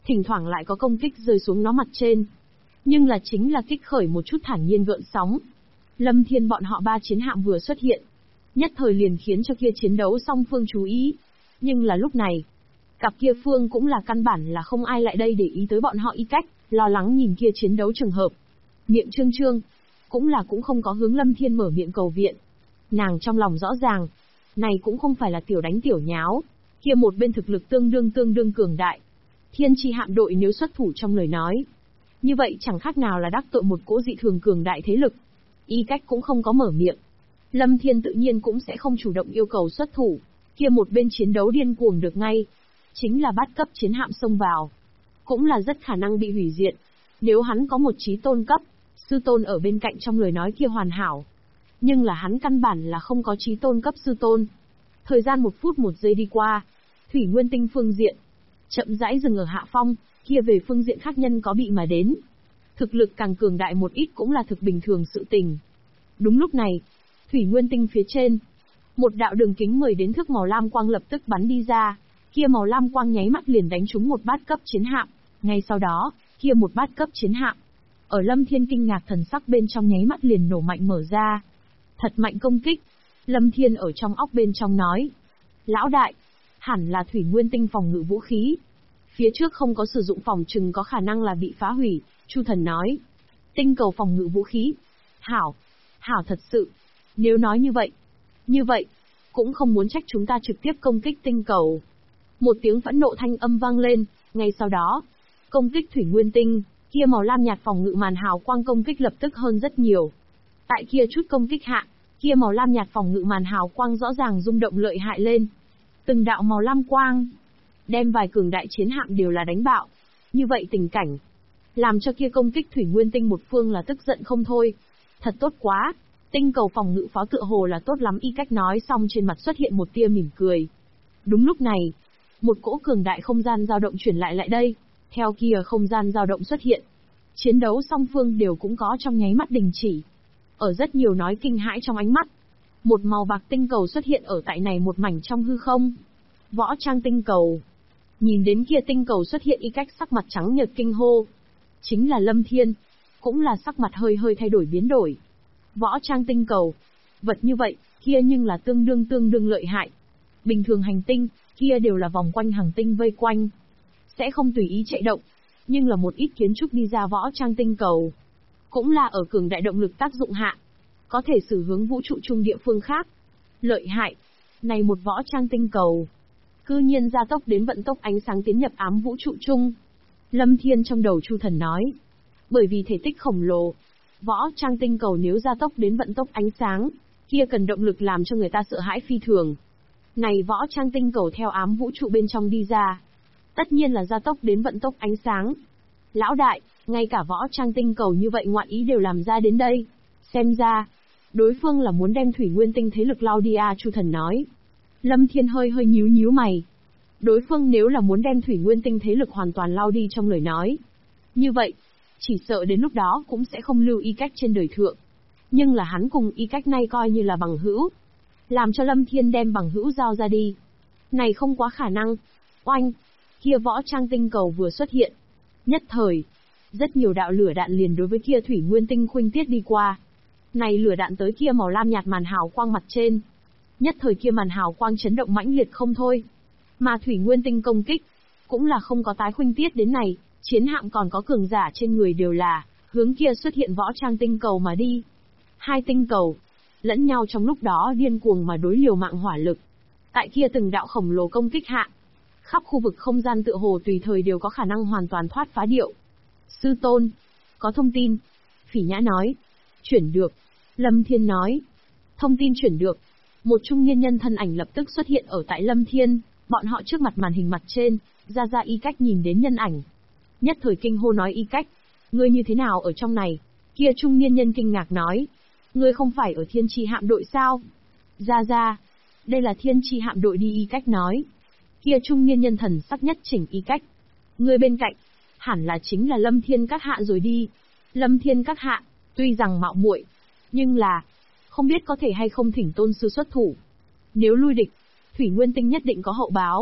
thỉnh thoảng lại có công kích rơi xuống nó mặt trên. Nhưng là chính là kích khởi một chút thản nhiên gợn sóng. Lâm Thiên bọn họ 3 chiến hạm vừa xuất hiện, nhất thời liền khiến cho kia chiến đấu song phương chú ý. Nhưng là lúc này, cặp kia phương cũng là căn bản là không ai lại đây để ý tới bọn họ Y Cách, lo lắng nhìn kia chiến đấu trường hợp. Miệng trương trương, cũng không có hướng Lâm Thiên mở miệng cầu viện. Nàng trong lòng rõ ràng, này cũng không phải là tiểu đánh tiểu nháo, kia một bên thực lực tương đương cường đại. Thiên chi hạm đội nếu xuất thủ trong lời nói, như vậy chẳng khác nào là đắc tội một cỗ dị thường cường đại thế lực. Y Cách cũng không có mở miệng. Lâm Thiên tự nhiên cũng sẽ không chủ động yêu cầu xuất thủ, kia một bên chiến đấu điên cuồng được ngay. Chính là bát cấp chiến hạm xông vào, cũng là rất khả năng bị hủy diệt. Nếu hắn có một chí tôn cấp, sư tôn ở bên cạnh trong lời nói kia hoàn hảo. Nhưng là hắn căn bản là không có chí tôn cấp sư tôn. Thời gian 1 phút 1 giây đi qua, Thủy Nguyên Tinh phương diện chậm rãi dừng ở hạ phong, kia về phương diện khác nhân có bị mà đến. Thực lực càng cường đại một ít cũng là thực bình thường sự tình. Đúng lúc này, Thủy Nguyên Tinh phía trên, một đạo đường kính 10 đến thước màu lam quang lập tức bắn đi ra, kia màu lam quang nháy mắt liền đánh trúng một bát cấp chiến hạm, ngay sau đó, kia một bát cấp chiến hạm, ở Lâm Thiên kinh ngạc thần sắc bên trong nháy mắt liền nổ mạnh mở ra. Thật mạnh công kích. Lâm Thiên ở trong óc bên trong nói. Lão đại, hẳn là Thủy Nguyên Tinh phòng ngự vũ khí. Phía trước không có sử dụng phòng trừng có khả năng là bị phá hủy, Chu Thần nói. Tinh cầu phòng ngự vũ khí. Hảo thật sự. Nếu nói như vậy, cũng không muốn trách chúng ta trực tiếp công kích tinh cầu. Một tiếng phẫn nộ thanh âm vang lên, ngay sau đó, công kích Thủy Nguyên Tinh, kia màu lam nhạt phòng ngự màn hào quang công kích lập tức hơn rất nhiều. Tại kia chút công kích hạ, kia màu lam nhạt phòng ngự màn hào quang rõ ràng rung động lợi hại lên. Từng đạo màu lam quang, đem vài cường đại chiến hạm đều là đánh bạo. Như vậy tình cảnh, làm cho kia công kích Thủy Nguyên Tinh một phương là tức giận không thôi. Thật tốt quá, tinh cầu phòng ngự pháo tựa hồ là tốt lắm. Y Cách nói xong trên mặt xuất hiện một tia mỉm cười. Đúng lúc này, một cỗ cường đại không gian dao động chuyển lại đây, theo kia không gian dao động xuất hiện. Chiến đấu song phương đều cũng có trong nháy mắt đình chỉ. Ở rất nhiều nói kinh hãi trong ánh mắt, một màu bạc tinh cầu xuất hiện ở tại này một mảnh trong hư không. Võ trang tinh cầu. Nhìn đến kia tinh cầu xuất hiện Y Cách sắc mặt trắng nhợt kinh hô. Chính là Lâm Thiên, cũng là sắc mặt hơi thay đổi biến đổi. Võ trang tinh cầu, vật như vậy, kia nhưng là tương đương lợi hại. Bình thường hành tinh, kia đều là vòng quanh hành tinh vây quanh, sẽ không tùy ý chạy động, nhưng là một ít kiến trúc đi ra võ trang tinh cầu, cũng là ở cường đại động lực tác dụng hạ, có thể xử hướng vũ trụ chung địa phương khác. Lợi hại, này một võ trang tinh cầu, cư nhiên gia tốc đến vận tốc ánh sáng tiến nhập ám vũ trụ chung. Lâm Thiên trong đầu Chu Thần nói, bởi vì thể tích khổng lồ, võ trang tinh cầu nếu gia tốc đến vận tốc ánh sáng, kia cần động lực làm cho người ta sợ hãi phi thường. Này võ trang tinh cầu theo ám vũ trụ bên trong đi ra, tất nhiên là gia tốc đến vận tốc ánh sáng. Lão đại, ngay cả võ trang tinh cầu như vậy ngoạn ý đều làm ra đến đây. Xem ra, đối phương là muốn đem Thủy Nguyên Tinh thế lực lao đi à, Chu Thần nói. Lâm Thiên hơi nhíu mày. Đối phương nếu là muốn đem Thủy Nguyên Tinh thế lực hoàn toàn lao đi trong lời nói, như vậy, chỉ sợ đến lúc đó cũng sẽ không lưu Y Cách trên đời thượng. Nhưng là hắn cùng Y Cách nay coi như là bằng hữu, làm cho Lâm Thiên đem bằng hữu giao ra đi, này không quá khả năng. Oanh, kia võ trang tinh cầu vừa xuất hiện, nhất thời, rất nhiều đạo lửa đạn liền đối với kia Thủy Nguyên Tinh khuynh tiết đi qua. Này lửa đạn tới kia màu lam nhạt màn hào quang mặt trên, nhất thời kia màn hào quang chấn động mãnh liệt không thôi. Mà Thủy Nguyên Tinh công kích, cũng là không có tái khuynh tiết đến này, chiến hạm còn có cường giả trên người đều là hướng kia xuất hiện võ trang tinh cầu mà đi. Hai tinh cầu lẫn nhau trong lúc đó điên cuồng mà đối liều mạng hỏa lực. Tại kia từng đạo khổng lồ công kích hạ, khắp khu vực không gian tựa hồ tùy thời đều có khả năng hoàn toàn thoát phá điệu. Sư tôn, có thông tin. Phỉ Nhã nói. Chuyển được. Lâm Thiên nói. Thông tin chuyển được. Một trung niên nhân thân ảnh lập tức xuất hiện ở tại Lâm Thiên, bọn họ trước mặt màn hình mặt trên, ra Y Cách nhìn đến nhân ảnh. Nhất thời kinh hô nói Y Cách, ngươi như thế nào ở trong này? Kia trung niên nhân kinh ngạc nói. Ngươi không phải ở Thiên Chi hạm đội sao? Ra, đây là Thiên Chi hạm đội đi, Y Cách nói. Kia trung niên nhân thần sắc nhất chỉnh Y Cách. Ngươi bên cạnh, hẳn là chính là Lâm Thiên các hạ rồi đi. Lâm Thiên các hạ, tuy rằng mạo muội, nhưng là, không biết có thể hay không thỉnh tôn sư xuất thủ. Nếu lui địch, Thủy Nguyên Tinh nhất định có hậu báo.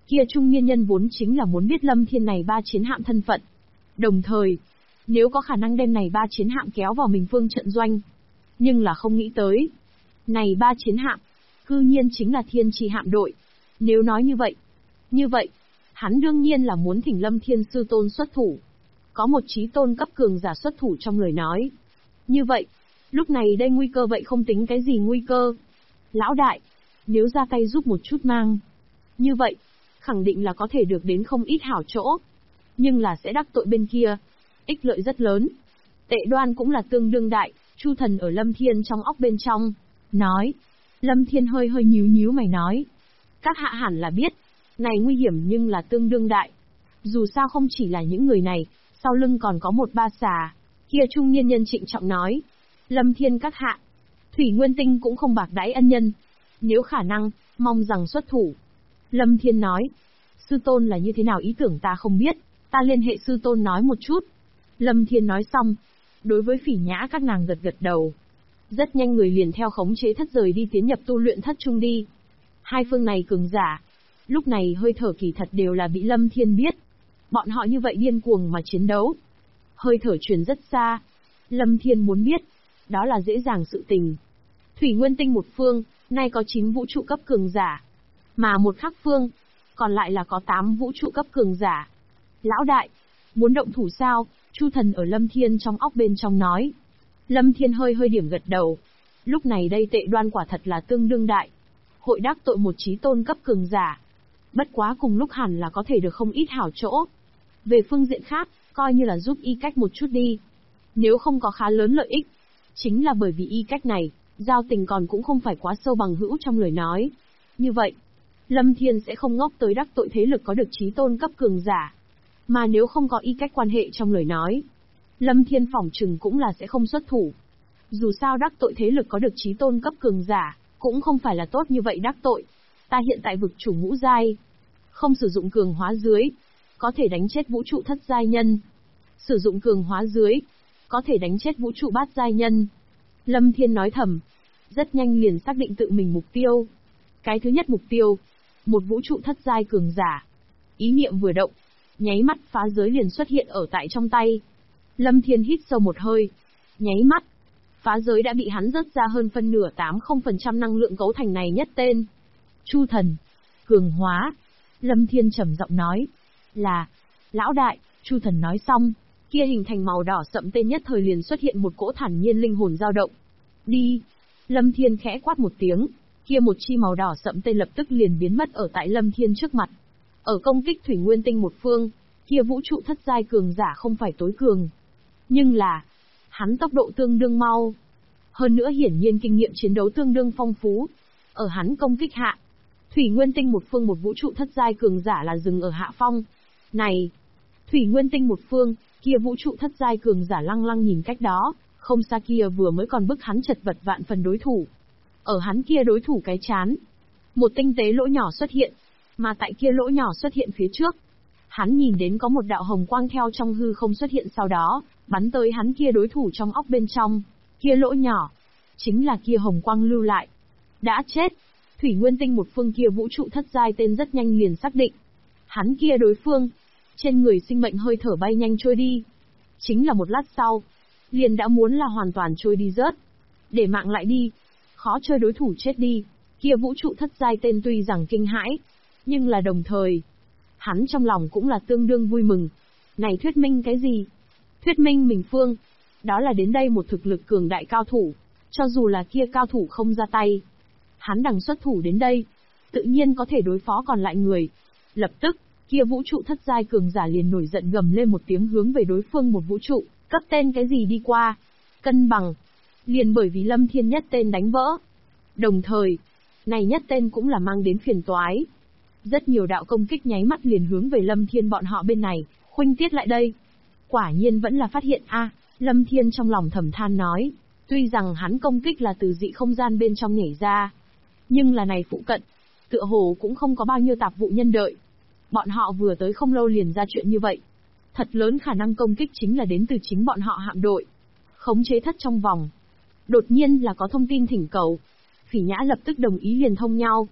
Kia trung niên nhân vốn chính là muốn biết Lâm Thiên này 3 chiến hạm thân phận. Đồng thời, nếu có khả năng đem này 3 chiến hạm kéo vào mình phương trận doanh. Nhưng là không nghĩ tới. Này 3 chiến hạm, cư nhiên chính là thiên trì hạm đội. Nếu nói như vậy, hắn đương nhiên là muốn thỉnh Lâm Thiên sư tôn xuất thủ. Có một chí tôn cấp cường giả xuất thủ trong lời nói. Như vậy, lúc này đây nguy cơ vậy không tính cái gì nguy cơ. Lão đại, nếu ra tay giúp một chút mang. Như vậy, khẳng định là có thể được đến không ít hảo chỗ. Nhưng là sẽ đắc tội bên kia. Ích lợi rất lớn. Tệ đoan cũng là tương đương đại, Chu Thần ở Lâm Thiên trong óc bên trong. Nói. Lâm Thiên hơi nhíu mày nói. Các hạ hẳn là biết. Này nguy hiểm nhưng là tương đương đại. Dù sao không chỉ là những người này, sau lưng còn có một ba xà. Kia trung niên nhân trịnh trọng nói. Lâm Thiên các hạ. Thủy Nguyên Tinh cũng không bạc đãi ân nhân. Nếu khả năng, mong rằng xuất thủ. Lâm Thiên nói. Sư tôn là như thế nào ý tưởng ta không biết. Ta liên hệ sư tôn nói một chút. Lâm Thiên nói xong. Đối với Phỉ Nhã các nàng gật đầu. Rất nhanh người liền theo khống chế thất rời đi tiến nhập tu luyện thất trung đi. Hai phương này cường giả. Lúc này hơi thở kỳ thật đều là bị Lâm Thiên biết. Bọn họ như vậy điên cuồng mà chiến đấu. Hơi thở truyền rất xa. Lâm Thiên muốn biết. Đó là dễ dàng sự tình. Thủy Nguyên Tinh một phương, nay có 9 vũ trụ cấp cường giả. Mà một khác phương, còn lại là có 8 vũ trụ cấp cường giả. Lão đại, muốn động thủ sao? Chu Thần ở Lâm Thiên trong óc bên trong nói. Lâm Thiên hơi điểm gật đầu. Lúc này đây tệ đoan quả thật là tương đương đại. Hội đắc tội một chí tôn cấp cường giả. Bất quá cùng lúc hẳn là có thể được không ít hảo chỗ. Về phương diện khác, coi như là giúp y cách một chút đi. Nếu không có khá lớn lợi ích. Chính là bởi vì y cách này, giao tình còn cũng không phải quá sâu bằng hữu trong lời nói. Như vậy, Lâm Thiên sẽ không ngốc tới đắc tội thế lực có được chí tôn cấp cường giả. Mà nếu không có y cách quan hệ trong lời nói, Lâm Thiên phỏng chừng cũng là sẽ không xuất thủ. Dù sao đắc tội thế lực có được chí tôn cấp cường giả, cũng không phải là tốt như vậy đắc tội. Ta hiện tại vực chủ ngũ giai, không sử dụng cường hóa dưới, có thể đánh chết vũ trụ thất giai nhân. Sử dụng cường hóa dưới, có thể đánh chết vũ trụ bát giai nhân. Lâm Thiên nói thầm, rất nhanh liền xác định tự mình mục tiêu. Cái thứ nhất mục tiêu, một vũ trụ thất giai cường giả. Ý niệm vừa động, nháy mắt phá giới liền xuất hiện ở tại trong tay. Lâm Thiên hít sâu một hơi, nháy mắt, phá giới đã bị hắn rớt ra hơn phân nửa 80% năng lượng cấu thành này nhất tên. Chu Thần, cường hóa. Lâm Thiên trầm giọng nói, là, lão đại. Chu Thần nói xong, kia hình thành màu đỏ sậm tên nhất thời liền xuất hiện một cỗ thản nhiên linh hồn dao động. Đi. Lâm Thiên khẽ quát một tiếng, kia một chi màu đỏ sậm tên lập tức liền biến mất ở tại Lâm Thiên trước mặt. Ở công kích Thủy Nguyên Tinh một phương, kia vũ trụ thất giai cường giả không phải tối cường. Nhưng là, hắn tốc độ tương đương mau. Hơn nữa hiển nhiên kinh nghiệm chiến đấu tương đương phong phú. Ở hắn công kích hạ, Thủy Nguyên Tinh một phương một vũ trụ thất giai cường giả là dừng ở hạ phong. Này, Thủy Nguyên Tinh một phương, kia vũ trụ thất giai cường giả lăng nhìn cách đó, không xa kia vừa mới còn bức hắn chật vật vạn phần đối thủ. Ở hắn kia đối thủ cái chán, một tinh tế lỗ nhỏ xuất hiện, mà tại kia lỗ nhỏ xuất hiện phía trước, hắn nhìn đến có một đạo hồng quang theo trong hư không xuất hiện sau đó, bắn tới hắn kia đối thủ trong óc bên trong, kia lỗ nhỏ, chính là kia hồng quang lưu lại. Đã chết, Thủy Nguyên Tinh một phương kia vũ trụ thất giai tên rất nhanh liền xác định. Hắn kia đối phương, trên người sinh mệnh hơi thở bay nhanh trôi đi. Chính là một lát sau, liền đã muốn là hoàn toàn trôi đi rớt. Để mạng lại đi, khó chơi đối thủ chết đi, kia vũ trụ thất giai tên tuy rằng kinh hãi, nhưng là đồng thời, hắn trong lòng cũng là tương đương vui mừng. Này thuyết minh cái gì? Thuyết minh mình phương, đó là đến đây một thực lực cường đại cao thủ, cho dù là kia cao thủ không ra tay. Hắn đằng xuất thủ đến đây, tự nhiên có thể đối phó còn lại người. Lập tức, kia vũ trụ thất giai cường giả liền nổi giận gầm lên một tiếng hướng về đối phương một vũ trụ, cấp tên cái gì đi qua. Cân bằng. Liền bởi vì Lâm Thiên nhất tên đánh vỡ. Đồng thời, này nhất tên cũng là mang đến phiền toái. Rất nhiều đạo công kích nháy mắt liền hướng về Lâm Thiên bọn họ bên này, khuynh tiết lại đây. Quả nhiên vẫn là phát hiện Lâm Thiên trong lòng thầm than nói, tuy rằng hắn công kích là từ dị không gian bên trong nhảy ra, nhưng là này phụ cận, tựa hồ cũng không có bao nhiêu tạp vụ nhân đợi. Bọn họ vừa tới không lâu liền ra chuyện như vậy. Thật lớn khả năng công kích chính là đến từ chính bọn họ hạm đội. Khống chế thất trong vòng. Đột nhiên là có thông tin thỉnh cầu. Phỉ Nhã lập tức đồng ý liền thông nhau.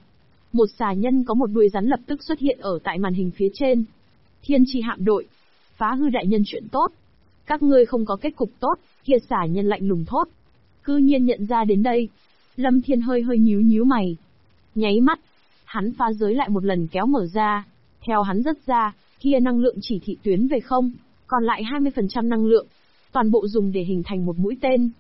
Một xà nhân có một đuôi rắn lập tức xuất hiện ở tại màn hình phía trên. Thiên Chi hạm đội. Phá hư đại nhân chuyện tốt. Các ngươi không có kết cục tốt, kia xà nhân lạnh lùng thốt. Cư nhiên nhận ra đến đây. Lâm Thiên hơi hơi nhíu nhíu mày. Nháy mắt, hắn phá giới lại một lần kéo mở ra. Theo hắn rớt ra, kia năng lượng chỉ thị tuyến về không, còn lại 20% năng lượng. Toàn bộ dùng để hình thành một mũi tên.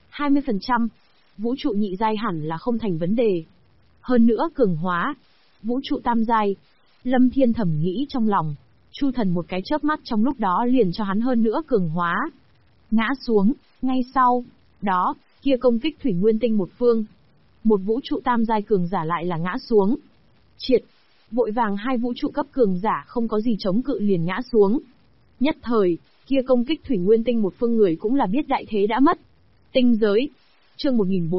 20%. Vũ trụ nhị giai hẳn là không thành vấn đề. Hơn nữa cường hóa. Vũ trụ tam giai. Lâm Thiên thầm nghĩ trong lòng. Chu thần một cái chớp mắt trong lúc đó liền cho hắn hơn nữa cường hóa. Ngã xuống, ngay sau. Đó, kia công kích thủy nguyên tinh một phương. Một vũ trụ tam giai cường giả lại là ngã xuống. Triệt. Vội vàng hai vũ trụ cấp cường giả không có gì chống cự liền ngã xuống. Nhất thời, kia công kích thủy nguyên tinh một phương người cũng là biết đại thế đã mất. Tinh giới. Chương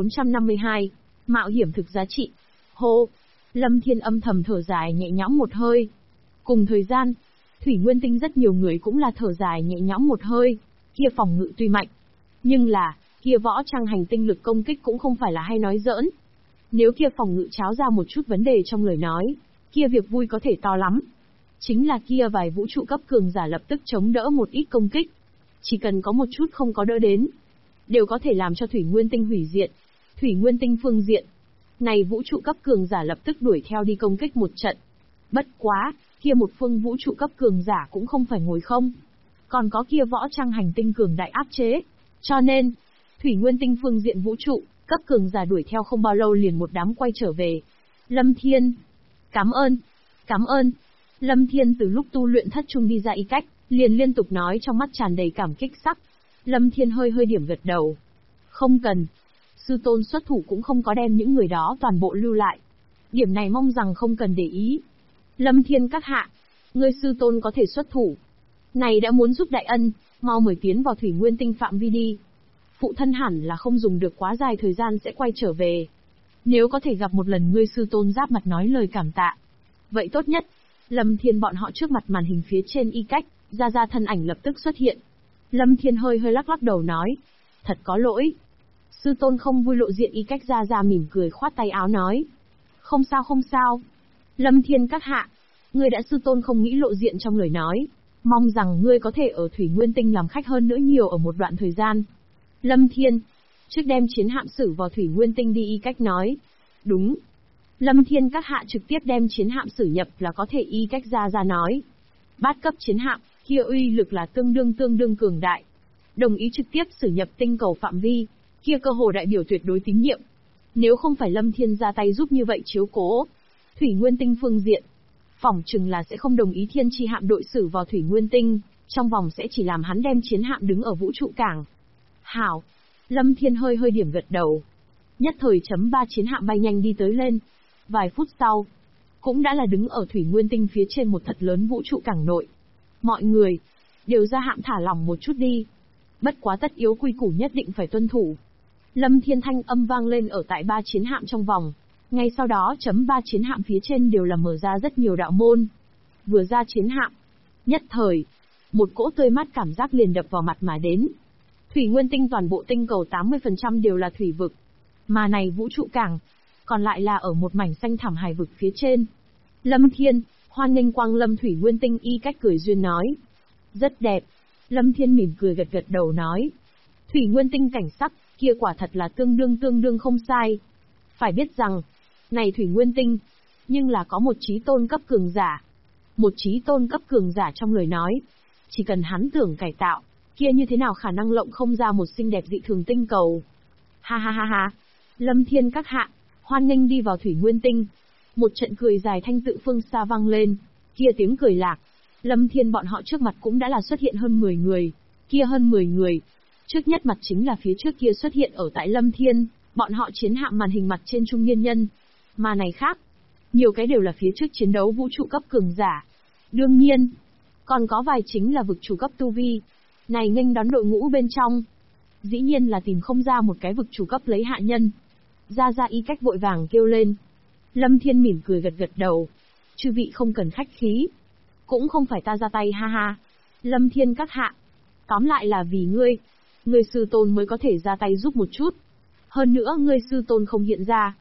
1452. Mạo hiểm thực giá trị. Hô. Lâm Thiên âm thầm thở dài nhẹ nhõm một hơi. Cùng thời gian, thủy nguyên tinh rất nhiều người cũng là thở dài nhẹ nhõm một hơi. Kia phòng ngự tuy mạnh, nhưng là, kia võ trang hành tinh lực công kích cũng không phải là hay nói giỡn. Nếu kia phòng ngự cháo ra một chút vấn đề trong lời nói, kia việc vui có thể to lắm. Chính là kia vài vũ trụ cấp cường giả lập tức chống đỡ một ít công kích. Chỉ cần có một chút không có đỡ đến, đều có thể làm cho thủy nguyên tinh hủy diệt. Thủy nguyên tinh phương diện, này vũ trụ cấp cường giả lập tức đuổi theo đi công kích một trận. Bất quá, kia một phương vũ trụ cấp cường giả cũng không phải ngồi không. Còn có kia võ trang hành tinh cường đại áp chế. Cho nên, thủy nguyên tinh phương diện vũ trụ, cấp cường giả đuổi theo không bao lâu liền một đám quay trở về. Lâm Thiên. Cảm ơn. Cảm ơn. Lâm Thiên từ lúc tu luyện thất trung đi ra y cách, liền liên tục nói trong mắt tràn đầy cảm kích sắc. Lâm Thiên hơi hơi điểm gật đầu. Không cần. Sư tôn xuất thủ cũng không có đem những người đó toàn bộ lưu lại. Điểm này mong rằng không cần để ý. Lâm Thiên các hạ. Ngươi sư tôn có thể xuất thủ. Này đã muốn giúp đại ân, mau mời tiến vào thủy nguyên tinh phạm vi đi. Phụ thân hẳn là không dùng được quá dài thời gian sẽ quay trở về. Nếu có thể gặp một lần ngươi sư tôn giáp mặt nói lời cảm tạ. Vậy tốt nhất. Lâm Thiên bọn họ trước mặt màn hình phía trên y cách, ra thân ảnh lập tức xuất hiện. Lâm Thiên hơi hơi lắc lắc đầu nói. Thật có lỗi. Sư tôn không vui lộ diện y cách ra mỉm cười khoát tay áo nói. Không sao không sao. Lâm Thiên các hạ. Ngươi đã sư tôn không nghĩ lộ diện trong lời nói. Mong rằng ngươi có thể ở thủy nguyên tinh làm khách hơn nữa nhiều ở một đoạn thời gian. Lâm Thiên. Trước đem chiến hạm xử vào thủy nguyên tinh đi y cách nói. Đúng. Lâm Thiên các hạ trực tiếp đem chiến hạm xử nhập là có thể y cách ra nói. Bát cấp chiến hạm, kia uy lực là tương đương cường đại. Đồng ý trực tiếp xử nhập tinh cầu phạm vi, kia cơ hồ đại biểu tuyệt đối tín nhiệm. Nếu không phải Lâm Thiên ra tay giúp như vậy chiếu cố, thủy nguyên tinh phương diện, phỏng chừng là sẽ không đồng ý Thiên Chi hạm đội xử vào thủy nguyên tinh, trong vòng sẽ chỉ làm hắn đem chiến hạm đứng ở vũ trụ cảng. Hảo. Lâm Thiên hơi hơi điểm gật đầu. Nhất thời chấm 3 chiến hạm bay nhanh đi tới lên. Vài phút sau, cũng đã là đứng ở thủy nguyên tinh phía trên một thật lớn vũ trụ cảng nội. Mọi người, đều ra hạm thả lỏng một chút đi. Bất quá tất yếu quy củ nhất định phải tuân thủ. Lâm Thiên thanh âm vang lên ở tại 3 chiến hạm trong vòng. Ngay sau đó chấm 3 chiến hạm phía trên đều là mở ra rất nhiều đạo môn. Vừa ra chiến hạm, nhất thời, một cỗ tươi mát cảm giác liền đập vào mặt mà đến. Thủy nguyên tinh toàn bộ tinh cầu 80% đều là thủy vực. Mà này vũ trụ cảng, còn lại là ở một mảnh xanh thẳm hải vực phía trên. Lâm Thiên, hoan nghênh quang lâm thủy nguyên tinh y cách cười duyên nói. Rất đẹp. Lâm Thiên mỉm cười gật gật đầu nói. Thủy nguyên tinh cảnh sắc, kia quả thật là tương đương không sai. Phải biết rằng, này thủy nguyên tinh, nhưng là có một chí tôn cấp cường giả. Một chí tôn cấp cường giả trong lời nói. Chỉ cần hắn tưởng cải tạo, kia như thế nào khả năng lộng không ra một xinh đẹp dị thường tinh cầu. Ha ha ha ha. Lâm Thiên các hạ, hoan nghênh đi vào thủy nguyên tinh. Một trận cười dài thanh tự phương xa vang lên, kia tiếng cười lạc. Lâm Thiên bọn họ trước mặt cũng đã là xuất hiện hơn 10 người, kia hơn 10 người. Trước nhất mặt chính là phía trước kia xuất hiện ở tại Lâm Thiên, bọn họ chiến hạm màn hình mặt trên trung niên nhân. Mà này khác, nhiều cái đều là phía trước chiến đấu vũ trụ cấp cường giả. Đương nhiên, còn có vài chính là vực chủ cấp tu vi. Này nghênh đón đội ngũ bên trong. Dĩ nhiên là tìm không ra một cái vực chủ cấp lấy hạ nhân. Ra y cách vội vàng kêu lên. Lâm Thiên mỉm cười gật gật đầu. Chư vị không cần khách khí. Cũng không phải ta ra tay ha ha. Lâm Thiên các hạ. Tóm lại là vì ngươi sư tôn mới có thể ra tay giúp một chút. Hơn nữa ngươi sư tôn không hiện ra.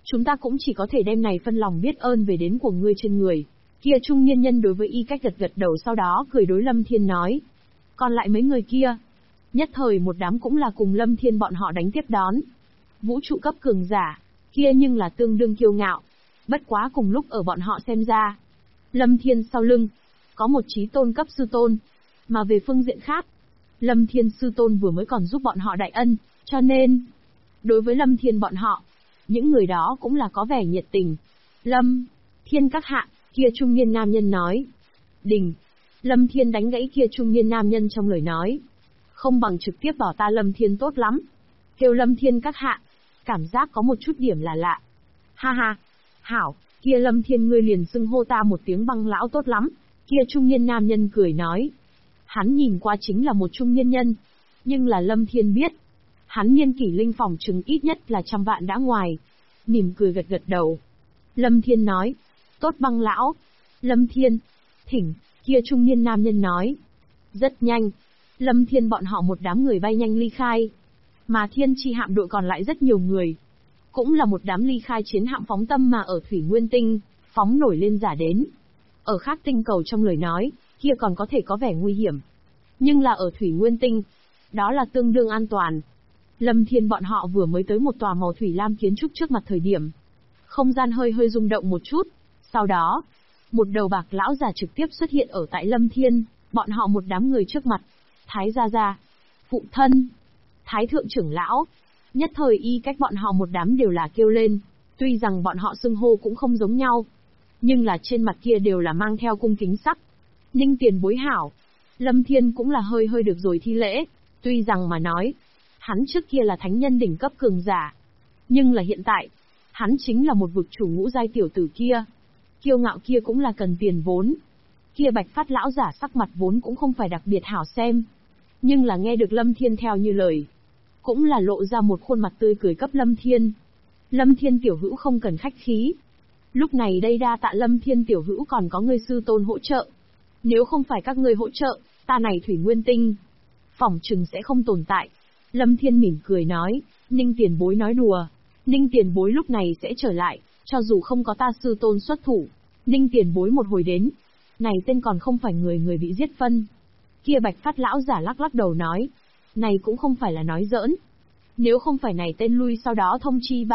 Chúng ta cũng chỉ có thể đem này phân lòng biết ơn về đến của ngươi trên người. Kia trung niên nhân đối với y cách gật gật đầu, sau đó cười đối Lâm Thiên nói. Còn lại mấy người kia. Nhất thời một đám cũng là cùng Lâm Thiên bọn họ đánh tiếp đón. Vũ trụ cấp cường giả, kia nhưng là tương đương kiêu ngạo. Bất quá cùng lúc ở bọn họ xem ra, Lâm Thiên sau lưng có một chí tôn cấp sư tôn. Mà về phương diện khác, Lâm Thiên sư tôn vừa mới còn giúp bọn họ đại ân, cho nên đối với Lâm Thiên bọn họ, những người đó cũng là có vẻ nhiệt tình. Lâm Thiên các hạ, kia trung niên nam nhân nói. Đình. Lâm Thiên đánh gãy kia trung niên nam nhân trong lời nói. Không bằng trực tiếp bảo ta Lâm Thiên tốt lắm. Kêu Lâm Thiên các hạ, cảm giác có một chút điểm là lạ. Ha ha, hảo, kia Lâm Thiên ngươi liền xưng hô ta một tiếng băng lão tốt lắm. Kia trung niên nam nhân cười nói. Hắn nhìn qua chính là một trung niên nhân, nhưng là Lâm Thiên biết, hắn niên kỷ linh phỏng chừng ít nhất là 100 vạn đã ngoài. Mỉm cười gật gật đầu. Lâm Thiên nói, tốt băng lão. Lâm Thiên, thỉnh, kia trung niên nam nhân nói. Rất nhanh, Lâm Thiên bọn họ một đám người bay nhanh ly khai. Mà thiên chi hạm đội còn lại rất nhiều người. Cũng là một đám ly khai chiến hạm phóng tâm mà ở Thủy Nguyên Tinh, phóng nổi lên giả đến. Ở khác tinh cầu trong lời nói, kia còn có thể có vẻ nguy hiểm. Nhưng là ở Thủy Nguyên Tinh, đó là tương đương an toàn. Lâm Thiên bọn họ vừa mới tới một tòa màu thủy lam kiến trúc trước mặt thời điểm. Không gian hơi hơi rung động một chút. Sau đó, một đầu bạc lão già trực tiếp xuất hiện ở tại Lâm Thiên, bọn họ một đám người trước mặt. Thái gia gia, phụ thân, Thái thượng trưởng lão. Nhất thời y cách bọn họ một đám đều là kêu lên. Tuy rằng bọn họ xưng hô cũng không giống nhau, nhưng là trên mặt kia đều là mang theo cung kính sắc. Ninh tiền bối hảo. Lâm Thiên cũng là hơi hơi được rồi thi lễ. Tuy rằng mà nói, hắn trước kia là thánh nhân đỉnh cấp cường giả, nhưng là hiện tại, hắn chính là một vực chủ ngũ giai tiểu tử kia. Kiêu ngạo kia cũng là cần tiền vốn. Kia bạch phát lão giả sắc mặt vốn cũng không phải đặc biệt hảo xem. Nhưng là nghe được Lâm Thiên theo như lời, cũng là lộ ra một khuôn mặt tươi cười cấp Lâm Thiên. Lâm Thiên tiểu hữu không cần khách khí. Lúc này đây đa tạ Lâm Thiên tiểu hữu còn có ngươi sư tôn hỗ trợ. Nếu không phải các ngươi hỗ trợ, ta này Thủy Nguyên Tinh phỏng chừng sẽ không tồn tại. Lâm Thiên mỉm cười nói, Ninh tiền bối nói đùa. Ninh tiền bối lúc này sẽ trở lại, cho dù không có ta sư tôn xuất thủ. Ninh tiền bối một hồi đến, này tên còn không phải người bị giết phân. Kia bạch phát lão giả lắc lắc đầu nói, này cũng không phải là nói giỡn. Nếu không phải này tên lui sau đó thông chi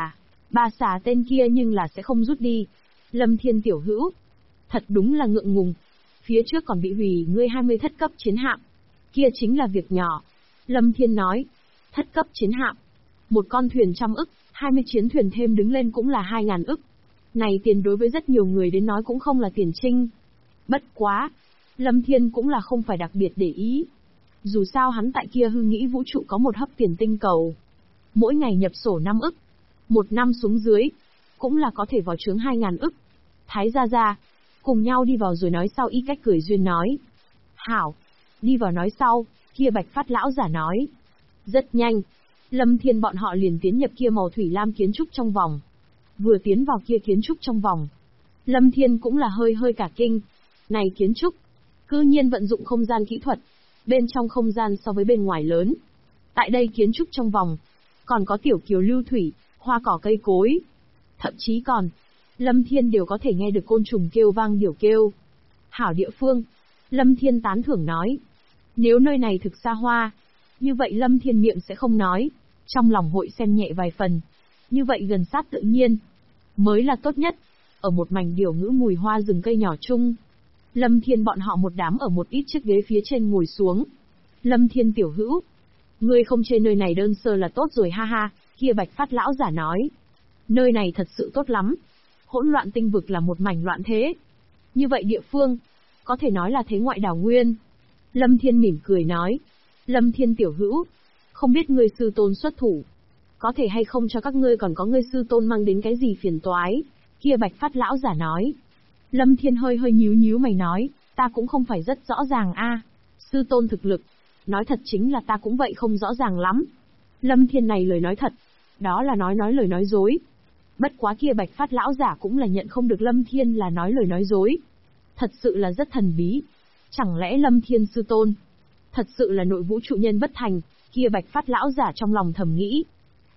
ba xà tên kia nhưng là sẽ không rút đi. Lâm Thiên tiểu hữu, thật đúng là ngượng ngùng. Phía trước còn bị hủy ngươi 20 thất cấp chiến hạm. Kia chính là việc nhỏ. Lâm Thiên nói, thất cấp chiến hạm. Một con thuyền 100 ức, 20 chiến thuyền thêm đứng lên cũng là 2.000 ức. Này tiền đối với rất nhiều người đến nói cũng không là tiền trinh. Bất quá, Lâm Thiên cũng là không phải đặc biệt để ý. Dù sao hắn tại kia hư nghĩ vũ trụ có một hấp tiền tinh cầu. Mỗi ngày nhập sổ 5 ức. Một năm xuống dưới, cũng là có thể vào chướng 2.000 ức. Thái gia gia, cùng nhau đi vào rồi nói sau y cách cười duyên nói. Hảo, đi vào nói sau, kia bạch phát lão giả nói. Rất nhanh, Lâm Thiên bọn họ liền tiến nhập kia màu thủy lam kiến trúc trong vòng. Vừa tiến vào kia kiến trúc trong vòng, Lâm Thiên cũng là hơi hơi cả kinh. Này kiến trúc, cư nhiên vận dụng không gian kỹ thuật, bên trong không gian so với bên ngoài lớn. Tại đây kiến trúc trong vòng, còn có tiểu kiều lưu thủy, hoa cỏ cây cối. Thậm chí còn, Lâm Thiên đều có thể nghe được côn trùng kêu vang điểu kêu. Hảo địa phương, Lâm Thiên tán thưởng nói. Nếu nơi này thực xa hoa, như vậy Lâm Thiên miệng sẽ không nói, trong lòng hội xem nhẹ vài phần. Như vậy gần sát tự nhiên, mới là tốt nhất. Ở một mảnh điểu ngữ mùi hoa rừng cây nhỏ chung, Lâm Thiên bọn họ một đám ở một ít chiếc ghế phía trên ngồi xuống. Lâm Thiên tiểu hữu, ngươi không chê nơi này đơn sơ là tốt rồi ha ha, kia bạch phát lão giả nói. Nơi này thật sự tốt lắm. Hỗn loạn tinh vực là một mảnh loạn thế. Như vậy địa phương, có thể nói là thế ngoại đảo nguyên. Lâm Thiên mỉm cười nói. Lâm Thiên tiểu hữu, không biết ngươi sư tôn xuất thủ, có thể hay không cho các ngươi còn có ngươi sư tôn mang đến cái gì phiền toái. Kia bạch phát lão giả nói. Lâm Thiên hơi hơi nhíu mày nói, ta cũng không phải rất rõ ràng a. Sư tôn thực lực, nói thật chính là ta cũng vậy không rõ ràng lắm. Lâm Thiên này lời nói thật, đó là nói lời nói dối. Bất quá kia bạch phát lão giả cũng là nhận không được Lâm Thiên là nói lời nói dối. Thật sự là rất thần bí. Chẳng lẽ Lâm Thiên sư tôn thật sự là nội vũ trụ nhân bất thành, kia bạch phát lão giả trong lòng thầm nghĩ.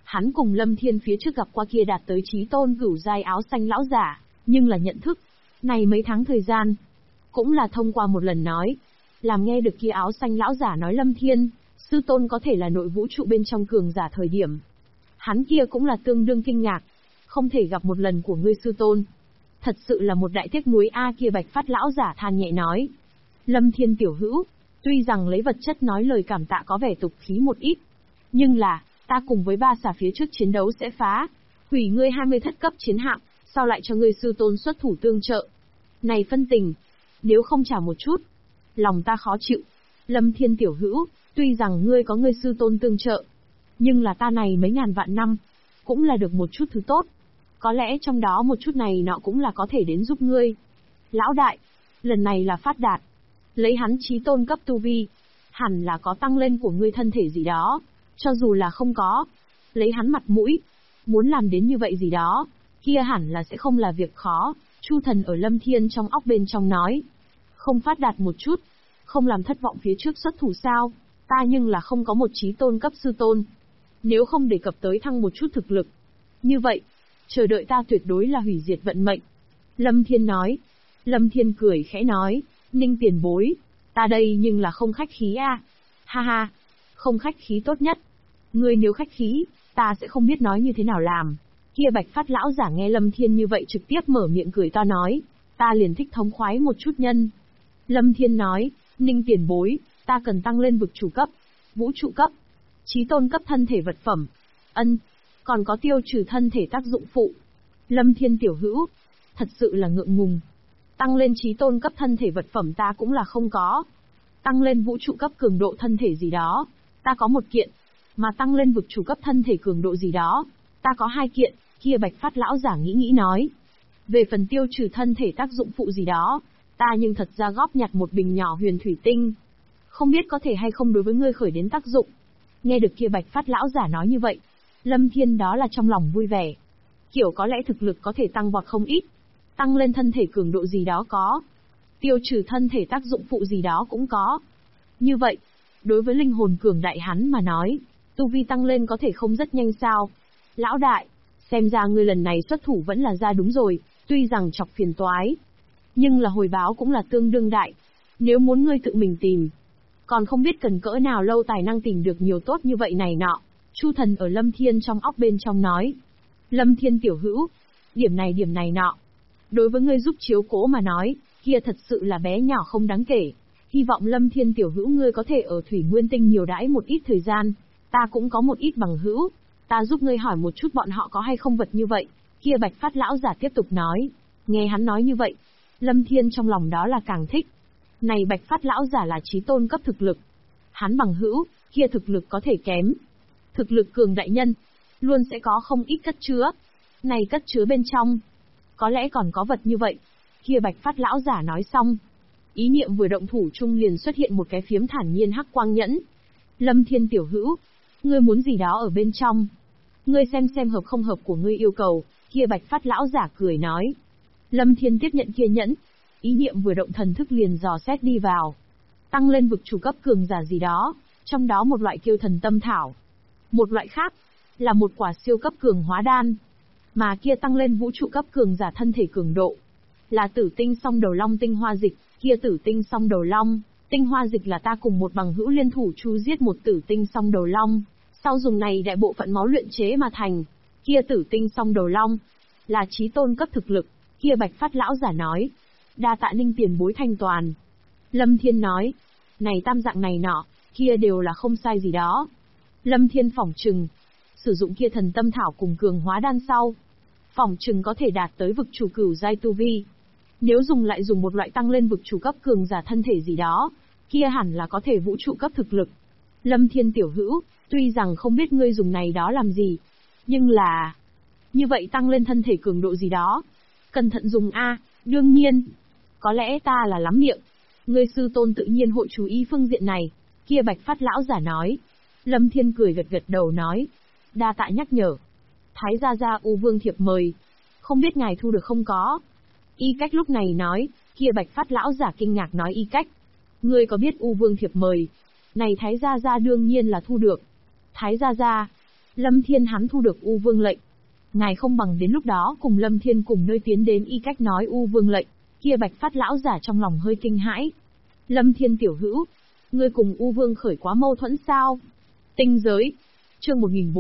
Hắn cùng Lâm Thiên phía trước gặp qua kia đạt tới chí tôn cửu giai áo xanh lão giả, nhưng là nhận thức. Này mấy tháng thời gian, cũng là thông qua một lần nói. Làm nghe được kia áo xanh lão giả nói Lâm Thiên, sư tôn có thể là nội vũ trụ bên trong cường giả thời điểm. Hắn kia cũng là tương đương kinh ngạc. Không thể gặp một lần của ngươi sư tôn. Thật sự là một đại tiếc nuối a kia Bạch Phát lão giả than nhẹ nói. Lâm Thiên tiểu hữu, tuy rằng lấy vật chất nói lời cảm tạ có vẻ tục khí một ít, nhưng là, ta cùng với ba xà phía trước chiến đấu sẽ phá, hủy ngươi 20 thất cấp chiến hạm, sao lại cho ngươi sư tôn xuất thủ tương trợ. Này phân tình, nếu không trả một chút, lòng ta khó chịu. Lâm Thiên tiểu hữu, tuy rằng ngươi có ngươi sư tôn tương trợ, nhưng là ta này mấy ngàn vạn năm, cũng là được một chút thứ tốt. Có lẽ trong đó một chút này nọ cũng là có thể đến giúp ngươi. Lão đại, lần này là phát đạt. Lấy hắn chí tôn cấp tu vi, hẳn là có tăng lên của ngươi thân thể gì đó. Cho dù là không có, lấy hắn mặt mũi, muốn làm đến như vậy gì đó, kia hẳn là sẽ không là việc khó. Chu thần ở Lâm Thiên trong óc bên trong nói. Không phát đạt một chút, không làm thất vọng phía trước xuất thủ sao, ta nhưng là không có một chí tôn cấp sư tôn. Nếu không đề cập tới thăng một chút thực lực. Như vậy, chờ đợi ta tuyệt đối là hủy diệt vận mệnh. Lâm Thiên nói. Lâm Thiên cười khẽ nói, Ninh tiền bối, ta đây nhưng là không khách khí a. Ha ha, không khách khí tốt nhất. Ngươi nếu khách khí, ta sẽ không biết nói như thế nào làm. Kia Bạch Phát lão giả nghe Lâm Thiên như vậy trực tiếp mở miệng cười to nói, ta liền thích thống khoái một chút nhân. Lâm Thiên nói, Ninh tiền bối, ta cần tăng lên vực chủ cấp, vũ trụ cấp, chí tôn cấp thân thể vật phẩm. Còn có tiêu trừ thân thể tác dụng phụ. Lâm Thiên tiểu hữu, thật sự là ngượng ngùng. Tăng lên chí tôn cấp thân thể vật phẩm ta cũng là không có. Tăng lên vũ trụ cấp cường độ thân thể gì đó, ta có một kiện. Mà tăng lên vực chủ cấp thân thể cường độ gì đó, ta có 2 kiện. Kia Bạch Phát lão giả nghĩ nói. Về phần tiêu trừ thân thể tác dụng phụ gì đó, ta nhưng thật ra góp nhặt một bình nhỏ huyền thủy tinh. Không biết có thể hay không đối với ngươi khởi đến tác dụng. Nghe được kia Bạch Phát lão giả nói như vậy, Lâm Thiên đó là trong lòng vui vẻ. Kiểu có lẽ thực lực có thể tăng vọt không ít. Tăng lên thân thể cường độ gì đó có. Tiêu trừ thân thể tác dụng phụ gì đó cũng có. Như vậy, đối với linh hồn cường đại hắn mà nói, tu vi tăng lên có thể không rất nhanh sao. Lão đại, xem ra ngươi lần này xuất thủ vẫn là ra đúng rồi, tuy rằng chọc phiền toái. Nhưng là hồi báo cũng là tương đương đại. Nếu muốn ngươi tự mình tìm, còn không biết cần cỡ nào lâu tài năng tìm được nhiều tốt như vậy này nọ. Chu thần ở Lâm Thiên trong óc bên trong nói. Lâm Thiên tiểu hữu, điểm này nọ. Đối với ngươi giúp chiếu cố mà nói, kia thật sự là bé nhỏ không đáng kể. Hy vọng Lâm Thiên tiểu hữu ngươi có thể ở Thủy Nguyên Tinh nhiều đãi một ít thời gian. Ta cũng có một ít bằng hữu. Ta giúp ngươi hỏi một chút bọn họ có hay không vật như vậy. Kia Bạch Phát lão giả tiếp tục nói. Nghe hắn nói như vậy, Lâm Thiên trong lòng đó là càng thích. Này Bạch Phát lão giả là chí tôn cấp thực lực. Hắn bằng hữu, kia thực lực có thể kém. Thực lực cường đại nhân, luôn sẽ có không ít cất chứa. Này cất chứa bên trong, có lẽ còn có vật như vậy. Kia Bạch Phát lão giả nói xong, ý niệm vừa động thủ chung liền xuất hiện một cái phiếm thản nhiên hắc quang nhẫn. Lâm Thiên tiểu hữu, ngươi muốn gì đó ở bên trong. Ngươi xem hợp không hợp của ngươi yêu cầu. Kia Bạch Phát lão giả cười nói. Lâm Thiên tiếp nhận kia nhẫn, ý niệm vừa động thần thức liền dò xét đi vào. Tăng lên vực chủ cấp cường giả gì đó, trong đó một loại kêu thần tâm thảo. Một loại khác, là một quả siêu cấp cường hóa đan. Mà kia tăng lên vũ trụ cấp cường giả thân thể cường độ. Là tử tinh song đầu long tinh hoa dịch, kia tử tinh song đầu long. Tinh hoa dịch là ta cùng một bằng hữu liên thủ chu giết một tử tinh song đầu long. Sau dùng này đại bộ phận máu luyện chế mà thành. Kia tử tinh song đầu long, là chí tôn cấp thực lực. Kia Bạch Phát lão giả nói. Đa tạ Ninh tiền bối thanh toàn. Lâm Thiên nói. Này tam dạng này nọ, kia đều là không sai gì đó. Lâm Thiên phỏng chừng, sử dụng kia thần tâm thảo cùng cường hóa đan sau, phỏng chừng có thể đạt tới vực chủ cửu giai tu vi. Nếu dùng lại dùng một loại tăng lên vực chủ cấp cường giả thân thể gì đó, kia hẳn là có thể vũ trụ cấp thực lực. Lâm Thiên tiểu hữu, tuy rằng không biết ngươi dùng này đó làm gì, nhưng là như vậy tăng lên thân thể cường độ gì đó, cẩn thận dùng a. Đương nhiên, có lẽ ta là lắm miệng, ngươi sư tôn tự nhiên hội chú ý phương diện này. Kia Bạch Phát lão giả nói. Lâm Thiên cười gật đầu nói. Đa tạ nhắc nhở. Thái gia U Vương thiệp mời. Không biết ngài thu được không có. Y Cách lúc này nói. Kia Bạch Phát lão giả kinh ngạc nói Y Cách. Ngươi có biết U Vương thiệp mời? Này Thái gia đương nhiên là thu được. Thái gia, Lâm Thiên hắn thu được U Vương lệnh. Ngài không bằng đến lúc đó cùng Lâm Thiên cùng nơi tiến đến Y Cách nói U Vương lệnh, kia Bạch Phát lão giả trong lòng hơi kinh hãi. Lâm Thiên tiểu hữu, ngươi cùng U Vương khởi quá mâu thuẫn sao? Tinh giới, chương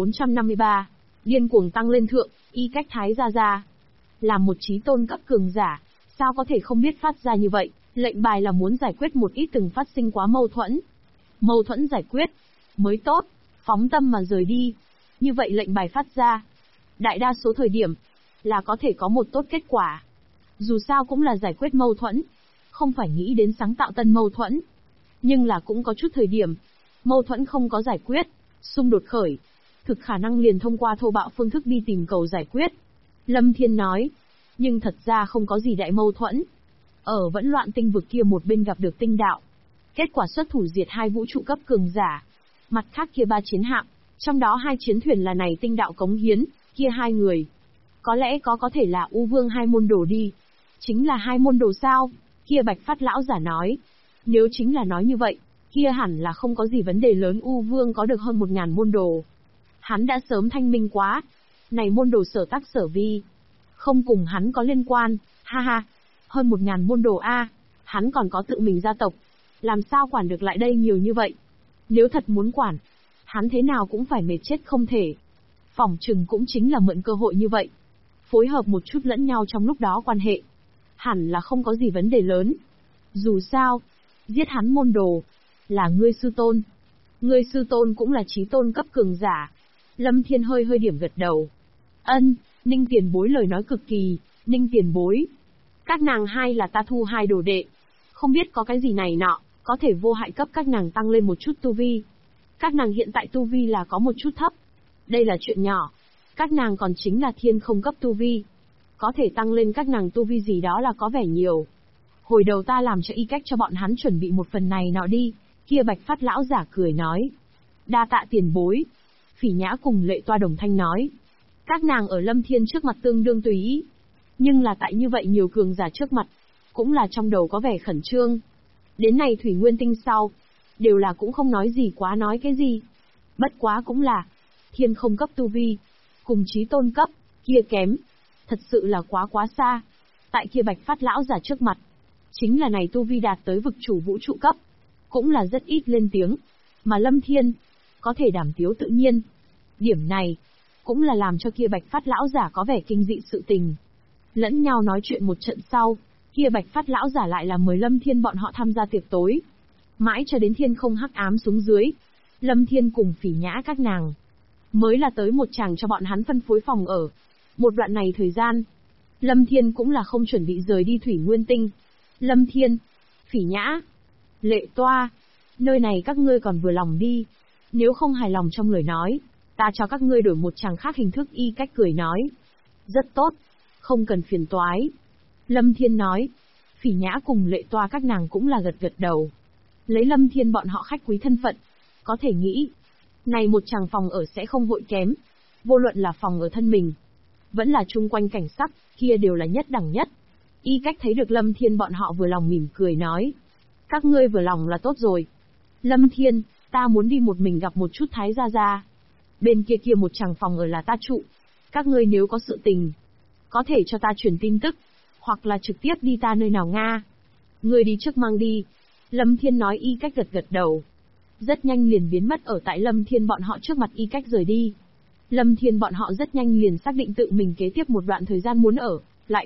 1453, điên cuồng tăng lên thượng, Y Cách thái ra. Làm một chí tôn cấp cường giả, sao có thể không biết phát ra như vậy, lệnh bài là muốn giải quyết một ít từng phát sinh quá mâu thuẫn. Mâu thuẫn giải quyết, mới tốt, phóng tâm mà rời đi. Như vậy lệnh bài phát ra, đại đa số thời điểm, là có thể có một tốt kết quả. Dù sao cũng là giải quyết mâu thuẫn, không phải nghĩ đến sáng tạo tân mâu thuẫn. Nhưng là cũng có chút thời điểm, mâu thuẫn không có giải quyết, xung đột khởi, thực khả năng liền thông qua thô bạo phương thức đi tìm cầu giải quyết. Lâm Thiên nói, nhưng thật ra không có gì đại mâu thuẫn. Ở vẫn loạn tinh vực kia một bên gặp được tinh đạo. Kết quả xuất thủ diệt 2 vũ trụ cấp cường giả. Mặt khác kia 3 chiến hạm, trong đó 2 chiến thuyền là này tinh đạo cống hiến, kia 2 người. Có lẽ có thể là U Vương 2 môn đồ đi. Chính là 2 môn đồ sao? Kia Bạch Phát lão giả nói. Nếu chính là nói như vậy, kia hẳn là không có gì vấn đề lớn. U Vương có được hơn 1000 môn đồ. Hắn đã sớm thanh minh quá. Này môn đồ sở tác sở vi, không cùng hắn có liên quan, ha ha. Hơn 1000 môn đồ a, hắn còn có tự mình gia tộc, làm sao quản được lại đây nhiều như vậy? Nếu thật muốn quản, hắn thế nào cũng phải mệt chết không thể. Phỏng chừng cũng chính là mượn cơ hội như vậy, phối hợp một chút lẫn nhau trong lúc đó quan hệ, hẳn là không có gì vấn đề lớn. Dù sao, giết hắn môn đồ, là ngươi sư tôn. Ngươi sư tôn cũng là chí tôn cấp cường giả. Lâm Thiên hơi điểm gật đầu. Ân, Ninh tiền bối lời nói cực kỳ, Ninh tiền bối. Các nàng 2 là ta thu 2 đồ đệ. Không biết có cái gì này nọ, có thể vô hại cấp các nàng tăng lên một chút tu vi. Các nàng hiện tại tu vi là có một chút thấp. Đây là chuyện nhỏ. Các nàng còn chính là thiên không cấp tu vi. Có thể tăng lên các nàng tu vi gì đó là có vẻ nhiều. Hồi đầu ta làm cho Y Cách cho bọn hắn chuẩn bị một phần này nọ đi. Kia Bạch Phát lão giả cười nói. Đa tạ tiền bối. Phỉ Nhã cùng Lệ Toa đồng thanh nói. Các nàng ở Lâm Thiên trước mặt tương đương tùy ý. Nhưng là tại như vậy nhiều cường giả trước mặt, cũng là trong đầu có vẻ khẩn trương. Đến này Thủy Nguyên Tinh sau, đều là cũng không nói gì quá nói cái gì. Bất quá cũng là, thiên không cấp tu vi, cùng chí tôn cấp, kia kém. Thật sự là quá xa. Tại kia Bạch Phát lão giả trước mặt, chính là này tu vi đạt tới vực chủ vũ trụ cấp, cũng là rất ít lên tiếng. Mà Lâm Thiên, có thể đảm tiếu tự nhiên. Điểm này, cũng là làm cho kia Bạch Phát lão giả có vẻ kinh dị sự tình. Lẫn nhau nói chuyện một trận sau, kia Bạch Phát lão giả lại là mời Lâm Thiên bọn họ tham gia tiệc tối. Mãi cho đến thiên không hắc ám xuống dưới, Lâm Thiên cùng Phỉ Nhã các nàng mới là tới một chàng cho bọn hắn phân phối phòng ở. Một đoạn này thời gian, Lâm Thiên cũng là không chuẩn bị rời đi Thủy Nguyên Tinh. Lâm Thiên, Phỉ Nhã, Lệ Toa, nơi này các ngươi còn vừa lòng đi. Nếu không hài lòng trong lời nói, ta cho các ngươi đổi một chàng khác hình thức. Y Cách cười nói. Rất tốt, không cần phiền toái. Lâm Thiên nói. Phỉ Nhã cùng Lệ Toa các nàng cũng là gật đầu. Lấy Lâm Thiên bọn họ khách quý thân phận, có thể nghĩ, này một chàng phòng ở sẽ không vội kém. Vô luận là phòng ở thân mình, vẫn là chung quanh cảnh sắc, kia đều là nhất đẳng nhất. Y Cách thấy được Lâm Thiên bọn họ vừa lòng mỉm cười nói. Các ngươi vừa lòng là tốt rồi. Lâm Thiên, ta muốn đi một mình gặp một chút Thái Gia. Bên kia một chàng phòng ở là ta trụ. Các ngươi nếu có sự tình, có thể cho ta truyền tin tức, hoặc là trực tiếp đi ta nơi nào Nga. Ngươi đi trước mang đi. Lâm Thiên nói. Y Cách gật đầu. Rất nhanh liền biến mất ở tại Lâm Thiên bọn họ trước mặt. Y Cách rời đi. Lâm Thiên bọn họ rất nhanh liền xác định tự mình kế tiếp một đoạn thời gian muốn ở lại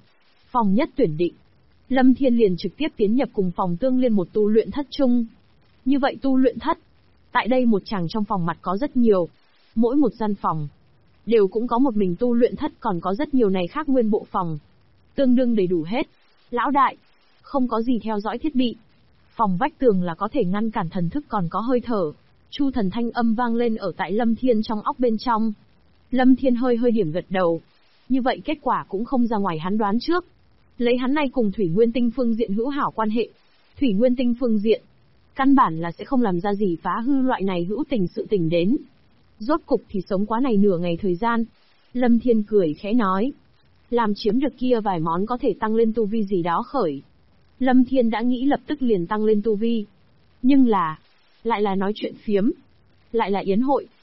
phòng nhất tuyển định. Lâm Thiên liền trực tiếp tiến nhập cùng phòng tương liên một tu luyện thất chung. Như vậy tu luyện thất, tại đây một chàng trong phòng mặt có rất nhiều, mỗi một gian phòng đều cũng có một mình tu luyện thất, còn có rất nhiều này khác nguyên bộ phòng, tương đương đầy đủ hết. Lão đại, không có gì theo dõi thiết bị. Phòng vách tường là có thể ngăn cản thần thức còn có hơi thở. Chu thần thanh âm vang lên ở tại Lâm Thiên trong óc bên trong. Lâm Thiên hơi điểm gật đầu. Như vậy kết quả cũng không ra ngoài hắn đoán trước. Lấy hắn này cùng Thủy Nguyên Tinh phương diện hữu hảo quan hệ, Thủy Nguyên Tinh phương diện, căn bản là sẽ không làm ra gì phá hư loại này hữu tình sự tình đến. Rốt cục thì sống quá này nửa ngày thời gian. Lâm Thiên cười khẽ nói. Làm chiếm được kia vài món có thể tăng lên tu vi gì đó khởi. Lâm Thiên đã nghĩ lập tức liền tăng lên tu vi. Nhưng là, lại là nói chuyện phiếm, lại là yến hội,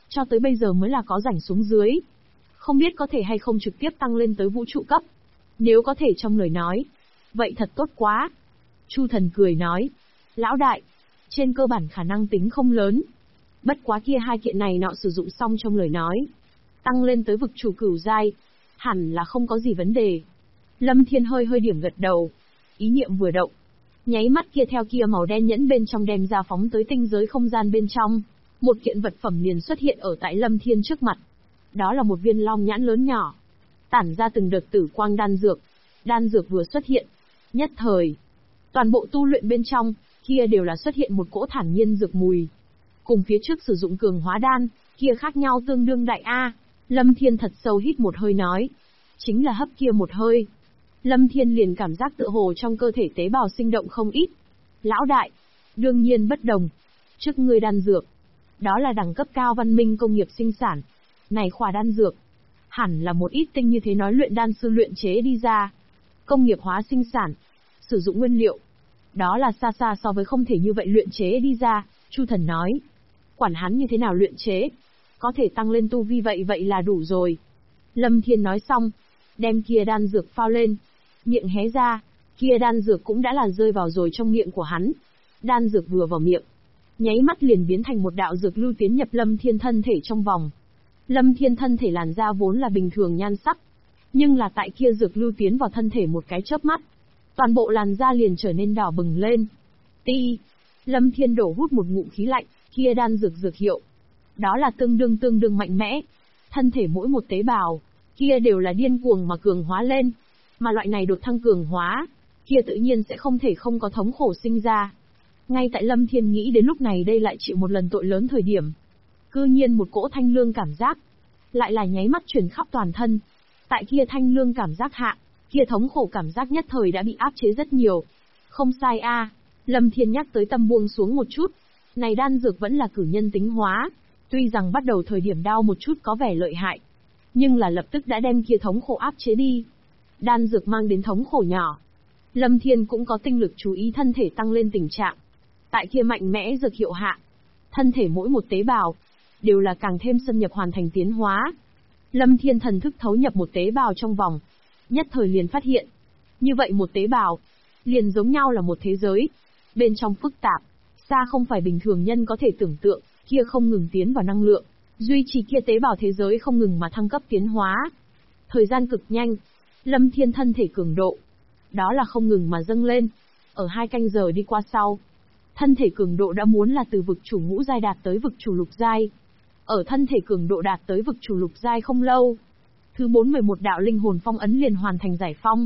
cho tới bây giờ mới là có rảnh xuống dưới. Không biết có thể hay không trực tiếp tăng lên tới vũ trụ cấp. Nếu có thể trong lời nói, vậy thật tốt quá. Chu Thần cười nói, lão đại, trên cơ bản khả năng tính không lớn. Bất quá kia hai kiện này nọ sử dụng xong trong lời nói, tăng lên tới vực chủ cửu giai, hẳn là không có gì vấn đề. Lâm Thiên hơi hơi điểm gật đầu, ý niệm vừa động, nháy mắt kia theo kia màu đen nhẫn bên trong đem ra phóng tới tinh giới không gian bên trong, một kiện vật phẩm liền xuất hiện ở tại Lâm Thiên trước mặt. Đó là một viên long nhãn lớn nhỏ, tản ra từng đợt tử quang đan dược. Đan dược vừa xuất hiện, nhất thời, toàn bộ tu luyện bên trong, kia đều là xuất hiện một cỗ thản nhiên dược mùi. Cùng phía trước sử dụng cường hóa đan, kia khác nhau tương đương đại A. Lâm Thiên thật sâu hít một hơi nói. Chính là hấp kia một hơi. Lâm Thiên liền cảm giác tựa hồ trong cơ thể tế bào sinh động không ít. Lão đại, đương nhiên bất đồng. Trước ngươi đan dược, đó là đẳng cấp cao văn minh công nghiệp sinh sản. Này khỏa đan dược, hẳn là một ít tinh như thế nói luyện đan sư luyện chế đi ra. Công nghiệp hóa sinh sản, sử dụng nguyên liệu, đó là xa xa so với không thể như vậy luyện chế đi ra. Chu Thần nói, quản hắn như thế nào luyện chế, có thể tăng lên tu vi vậy là đủ rồi. Lâm Thiên nói xong, đem kia đan dược phao lên, miệng hé ra, kia đan dược cũng đã là rơi vào rồi trong miệng của hắn. Đan dược vừa vào miệng, nháy mắt liền biến thành một đạo dược lưu tiến nhập Lâm Thiên thân thể trong vòng. Lâm Thiên thân thể làn da vốn là bình thường nhan sắc, nhưng là tại kia dược lưu tiến vào thân thể một cái chớp mắt, toàn bộ làn da liền trở nên đỏ bừng lên. Ti, Lâm Thiên đổ hút một ngụm khí lạnh, kia đan dược hiệu, đó là tương đương mạnh mẽ. Thân thể mỗi một tế bào, kia đều là điên cuồng mà cường hóa lên, mà loại này đột thăng cường hóa, kia tự nhiên sẽ không thể không có thống khổ sinh ra. Ngay tại Lâm Thiên nghĩ đến lúc này đây lại chịu một lần tội lớn thời điểm, cư nhiên một cỗ thanh lương cảm giác, lại là nháy mắt truyền khắp toàn thân. Tại kia thanh lương cảm giác hạ, kia thống khổ cảm giác nhất thời đã bị áp chế rất nhiều. Không sai a, Lâm Thiên nhắc tới tâm buông xuống một chút. Này đan dược vẫn là cử nhân tính hóa, tuy rằng bắt đầu thời điểm đau một chút có vẻ lợi hại, nhưng là lập tức đã đem kia thống khổ áp chế đi. Đan dược mang đến thống khổ nhỏ, Lâm Thiên cũng có tinh lực chú ý thân thể tăng lên tình trạng. Tại kia mạnh mẽ dược hiệu hạ, thân thể mỗi một tế bào đều là càng thêm xâm nhập hoàn thành tiến hóa. Lâm Thiên thần thức thấu nhập một tế bào trong vòng, nhất thời liền phát hiện, như vậy một tế bào liền giống nhau là một thế giới, bên trong phức tạp, xa không phải bình thường nhân có thể tưởng tượng, kia không ngừng tiến vào năng lượng, duy trì kia tế bào thế giới không ngừng mà thăng cấp tiến hóa. Thời gian cực nhanh, Lâm Thiên thân thể cường độ, đó là không ngừng mà dâng lên. Ở 2 canh giờ đi qua sau, thân thể cường độ đã muốn là từ vực chủ ngũ giai đạt tới vực chủ lục giai. Ở thân thể cường độ đạt tới vực chủ lục giai không lâu, thứ 411 đạo linh hồn phong ấn liền hoàn thành giải phong.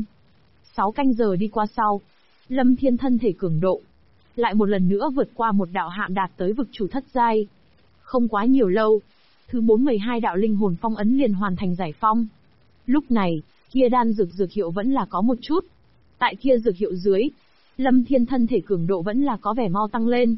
6 canh giờ đi qua sau, Lâm Thiên thân thể cường độ lại một lần nữa vượt qua một đạo hạm đạt tới vực chủ thất giai. Không quá nhiều lâu, thứ 412 đạo linh hồn phong ấn liền hoàn thành giải phong. Lúc này, kia đan dược hiệu vẫn là có một chút. Tại kia dược hiệu dưới, Lâm Thiên thân thể cường độ vẫn là có vẻ mau tăng lên.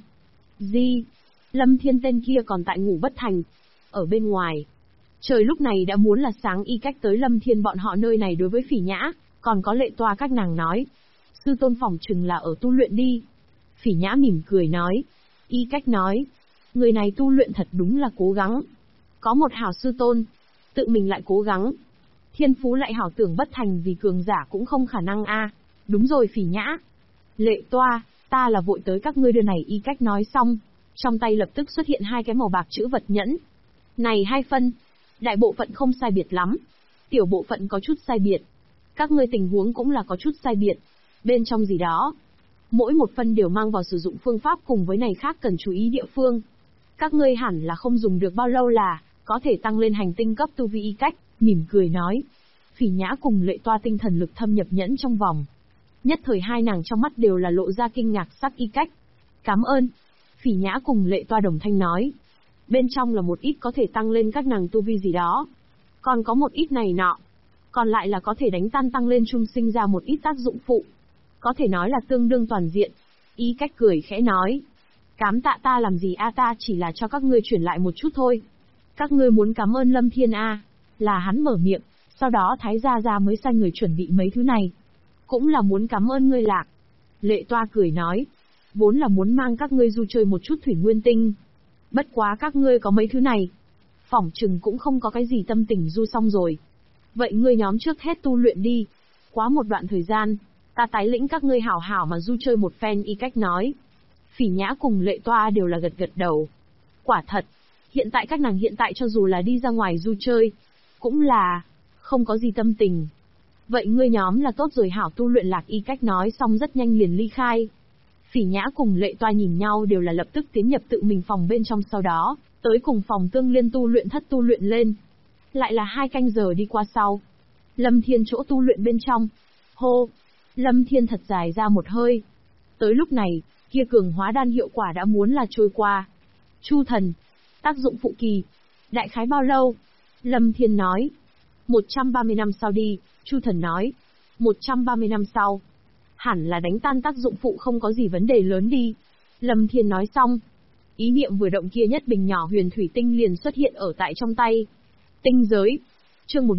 Lâm Thiên tên kia còn tại ngủ bất thành. Ở bên ngoài, trời lúc này đã muốn là sáng y cách tới Lâm Thiên bọn họ nơi này. Đối với Phỉ Nhã, còn có Lệ Toa các nàng nói, sư tôn phỏng chừng là ở tu luyện đi. Phỉ Nhã mỉm cười nói, y cách nói, người này tu luyện thật đúng là cố gắng. Có một hảo sư tôn, tự mình lại cố gắng. Thiên phú lại hảo tưởng bất thành vì cường giả cũng không khả năng a. Đúng rồi Phỉ Nhã. Lệ Toa, ta là vội tới các ngươi đưa này. Y cách nói xong, trong tay lập tức xuất hiện 2 cái màu bạc chữ vật nhẫn. Này 2 phân, đại bộ phận không sai biệt lắm, tiểu bộ phận có chút sai biệt. Các ngươi tình huống cũng là có chút sai biệt. Bên trong gì đó, mỗi một phân đều mang vào sử dụng phương pháp cùng với này khác cần chú ý địa phương. Các ngươi hẳn là không dùng được bao lâu là có thể tăng lên hành tinh cấp tu vi. Y cách mỉm cười nói. Phỉ Nhã cùng Lệ Toa tinh thần lực thâm nhập nhẫn trong vòng, nhất thời hai nàng trong mắt đều là lộ ra kinh ngạc sắc. Y cách, cảm ơn. Phỉ Nhã cùng Lệ Toa đồng thanh nói. Bên trong là một ít có thể tăng lên các nàng tu vi gì đó, còn có một ít này nọ, còn lại là có thể đánh tan tăng lên chung sinh ra một ít tác dụng phụ, có thể nói là tương đương toàn diện. Y cách cười khẽ nói, cám tạ ta làm gì a, ta chỉ là cho các ngươi chuyển lại một chút thôi. Các ngươi muốn cảm ơn Lâm Thiên a. Là hắn mở miệng, sau đó Thái gia mới sai người chuẩn bị mấy thứ này. Cũng là muốn cảm ơn ngươi Lạc. Lệ Toa cười nói, vốn là muốn mang các ngươi du chơi một chút thủy nguyên tinh, bất quá các ngươi có mấy thứ này, phỏng chừng cũng không có cái gì tâm tình du xong rồi. Vậy ngươi nhóm trước hết tu luyện đi. Quá một đoạn thời gian, ta tái lĩnh các ngươi hảo hảo mà du chơi một phen. Y Cách nói. Phỉ Nhã cùng Lệ Toa đều là gật gật đầu. Quả thật, hiện tại các nàng hiện tại cho dù là đi ra ngoài du chơi, cũng là không có gì tâm tình. Vậy ngươi nhóm là tốt rồi, hảo tu luyện. Lạc Y Cách nói xong rất nhanh liền ly khai. Phỉ Nhã cùng Lệ Toa nhìn nhau đều là lập tức tiến nhập tự mình phòng bên trong, sau đó tới cùng phòng Tương Liên tu luyện thất tu luyện lên. Lại là 2 canh giờ đi qua sau. Lâm Thiên chỗ tu luyện bên trong. Hô! Lâm Thiên thật dài ra một hơi. Tới lúc này, kia cường hóa đan hiệu quả đã muốn là trôi qua. Chu thần. Tác dụng phụ kỳ. Đại khái bao lâu? Lâm Thiên nói. 130 năm sau đi. Chu thần nói. 130 năm sau. Hẳn là đánh tan tác dụng phụ không có gì vấn đề lớn đi. Lâm Thiên nói xong. Ý niệm vừa động kia nhất bình nhỏ huyền thủy tinh liền xuất hiện ở tại trong tay. Tinh giới. Chương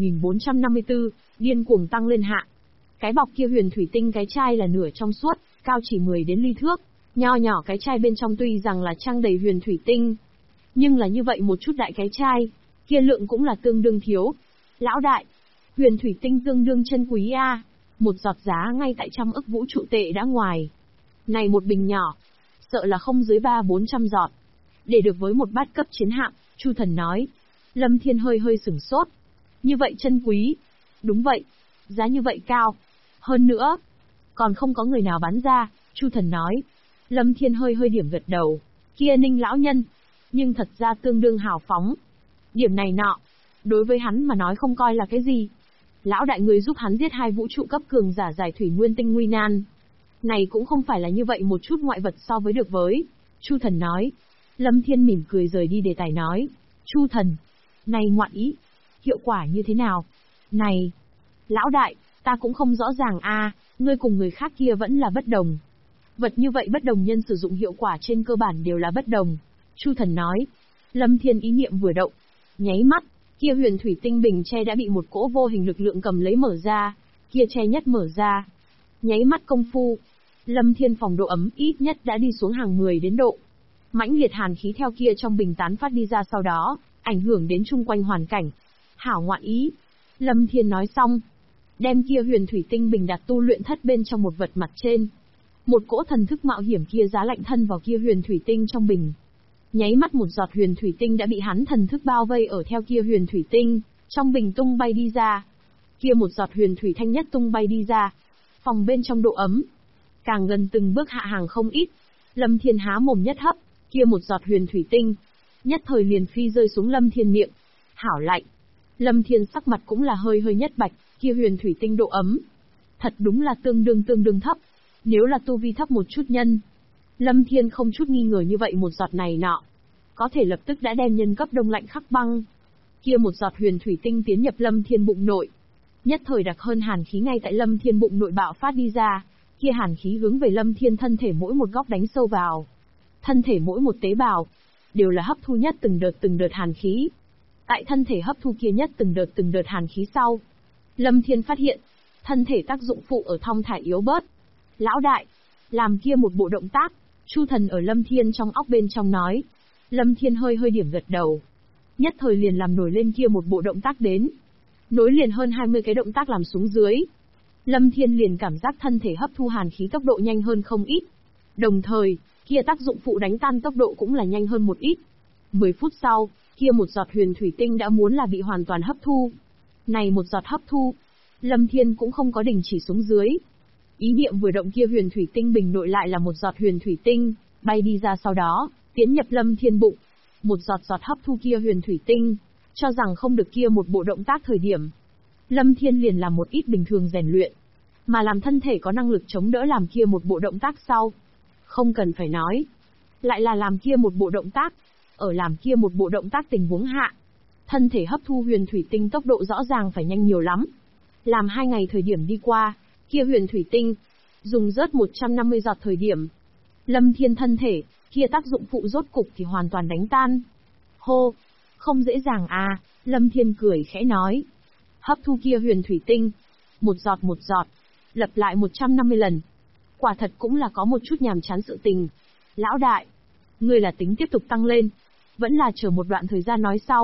1454, điên cuồng tăng lên hạ. Cái bọc kia huyền thủy tinh cái chai là nửa trong suốt, cao chỉ 10 đến ly thước. Nho nhỏ cái chai bên trong tuy rằng là trang đầy huyền thủy tinh, nhưng là như vậy một chút đại cái chai, kia lượng cũng là tương đương thiếu. Lão đại, huyền thủy tinh tương đương chân quý a, một giọt giá ngay tại 100 ức vũ trụ tệ đã ngoài. Này một bình nhỏ, sợ là không dưới 300-400 giọt. Để được với một bát cấp chiến hạm, Chu thần nói. Lâm Thiên hơi sửng sốt. Như vậy chân quý. Đúng vậy. Giá như vậy cao. Hơn nữa, còn không có người nào bán ra, Chu thần nói. Lâm Thiên hơi điểm gật đầu. Kia Ninh lão nhân. Nhưng thật ra tương đương hào phóng. Điểm này nọ. Đối với hắn mà nói không coi là cái gì. Lão đại người giúp hắn giết 2 vũ trụ cấp cường giả giải thủy nguyên tinh nguy nan. Này cũng không phải là như vậy một chút ngoại vật so với được với. Chu thần nói. Lâm Thiên mỉm cười rời đi đề tài nói. Chu thần. Này ngoạn ý. Hiệu quả như thế nào? Này. Lão đại, ta cũng không rõ ràng a, ngươi cùng người khác kia vẫn là bất đồng. Vật như vậy bất đồng nhân sử dụng hiệu quả trên cơ bản đều là bất đồng. Chu thần nói. Lâm Thiên ý niệm vừa động. Nháy mắt, kia huyền thủy tinh bình che đã bị một cỗ vô hình lực lượng cầm lấy mở ra. Kia che nhất mở ra. Nháy mắt công phu. Lâm Thiên phòng độ ấm ít nhất đã đi xuống hàng 10 đến độ. Mãnh liệt hàn khí theo kia trong bình tán phát đi ra, sau đó ảnh hưởng đến chung quanh hoàn cảnh. Hảo ngoạn ý. Lâm Thiên nói xong. Đem kia huyền thủy tinh bình đặt tu luyện thất bên trong một vật mặt trên. Một cỗ thần thức mạo hiểm kia giá lạnh thân vào kia huyền thủy tinh trong bình. Nháy mắt một giọt huyền thủy tinh đã bị hắn thần thức bao vây ở theo kia huyền thủy tinh, trong bình tung bay đi ra. Kia một giọt huyền thủy thanh nhất tung bay đi ra. Phòng bên trong độ ấm. Càng gần từng bước hạ hàng không ít. Lâm Thiên há mồm nhất hấp, kia một giọt huyền thủy tinh. Nhất thời liền phi rơi xuống Lâm Thiên miệng. Hảo lạnh. Lâm Thiên sắc mặt cũng là hơi nhất bạch, kia huyền thủy tinh độ ấm. Thật đúng là tương đương thấp. Nếu là tu vi thấp một chút nhân. Lâm Thiên không chút nghi ngờ như vậy một giọt này nọ. Có thể lập tức đã đem nhân cấp đông lạnh khắc băng. Kia một giọt huyền thủy tinh tiến nhập Lâm Thiên bụng nội. Nhất thời đặc hơn hàn khí ngay tại Lâm Thiên bụng nội bạo phát đi ra. Kia hàn khí hướng về Lâm Thiên thân thể mỗi một góc đánh sâu vào. Thân thể mỗi một tế bào đều là hấp thu nhất từng đợt hàn khí. Tại thân thể hấp thu kia nhất từng đợt hàn khí sau, Lâm Thiên phát hiện, thân thể tác dụng phụ ở thong thả yếu bớt. Lão đại, làm kia một bộ động tác, Chu thần ở Lâm Thiên trong óc bên trong nói. Lâm Thiên hơi điểm gật đầu. Nhất thời liền làm nổi lên kia một bộ động tác đến. Nối liền hơn 20 cái động tác làm xuống dưới. Lâm Thiên liền cảm giác thân thể hấp thu hàn khí tốc độ nhanh hơn không ít. Đồng thời, kia tác dụng phụ đánh tan tốc độ cũng là nhanh hơn một ít. 10 phút sau, kia một giọt huyền thủy tinh đã muốn là bị hoàn toàn hấp thu. Này một giọt hấp thu, Lâm Thiên cũng không có đình chỉ xuống dưới. Ý niệm vừa động kia huyền thủy tinh bình nội lại là một giọt huyền thủy tinh, bay đi ra sau đó, tiến nhập Lâm Thiên bụng. Một giọt hấp thu kia huyền thủy tinh, cho rằng không được kia một bộ động tác thời điểm. Lâm Thiên liền làm một ít bình thường rèn luyện, mà làm thân thể có năng lực chống đỡ làm kia một bộ động tác sau. Không cần phải nói. Lại là làm kia một bộ động tác. Ở làm kia một bộ động tác tình huống hạ, thân thể hấp thu huyền thủy tinh tốc độ rõ ràng phải nhanh nhiều lắm. Làm 2 ngày thời điểm đi qua, kia huyền thủy tinh, dùng rớt 150 giọt thời điểm. Lâm Thiên thân thể, kia tác dụng phụ rốt cục thì hoàn toàn đánh tan. Hô, không dễ dàng à, Lâm Thiên cười khẽ nói. Hấp thu kia huyền thủy tinh, một giọt, lặp lại 150 lần. Quả thật cũng là có một chút nhàm chán sự tình. Lão đại, ngươi là tính tiếp tục tăng lên, vẫn là chờ một đoạn thời gian nói sau.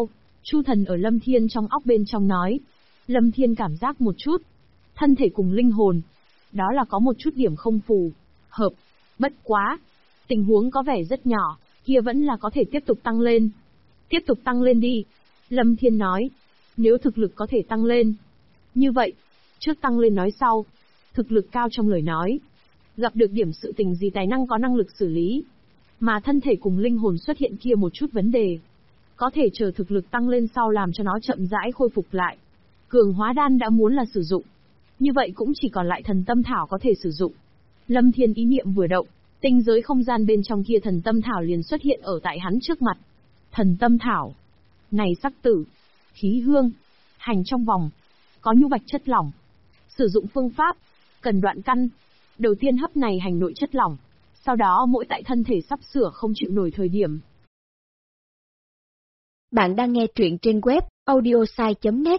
Chu Thần ở Lâm Thiên trong óc bên trong nói. Lâm Thiên cảm giác một chút. Thân thể cùng linh hồn. Đó là có một chút điểm không phù hợp. Bất quá. Tình huống có vẻ rất nhỏ, kia vẫn là có thể tiếp tục tăng lên. Tiếp tục tăng lên đi. Lâm Thiên nói. Nếu thực lực có thể tăng lên. Như vậy, trước tăng lên nói sau. Thực lực cao trong lời nói. Gặp được điểm sự tình gì tài năng có năng lực xử lý. Mà thân thể cùng linh hồn xuất hiện kia một chút vấn đề. Có thể chờ thực lực tăng lên sau làm cho nó chậm rãi khôi phục lại. Cường hóa đan đã muốn là sử dụng. Như vậy cũng chỉ còn lại thần tâm thảo có thể sử dụng. Lâm Thiên ý niệm vừa động, tinh giới không gian bên trong kia thần tâm thảo liền xuất hiện ở tại hắn trước mặt. Thần tâm thảo. Này sắc tử, khí hương, hành trong vòng, có nhu bạch chất lỏng. Sử dụng phương pháp, cần đoạn căn. Đầu tiên hấp này hành nội chất lỏng. Sau đó mỗi tại thân thể sắp sửa không chịu nổi thời điểm. Bạn đang nghe truyện trên web audiosai.net.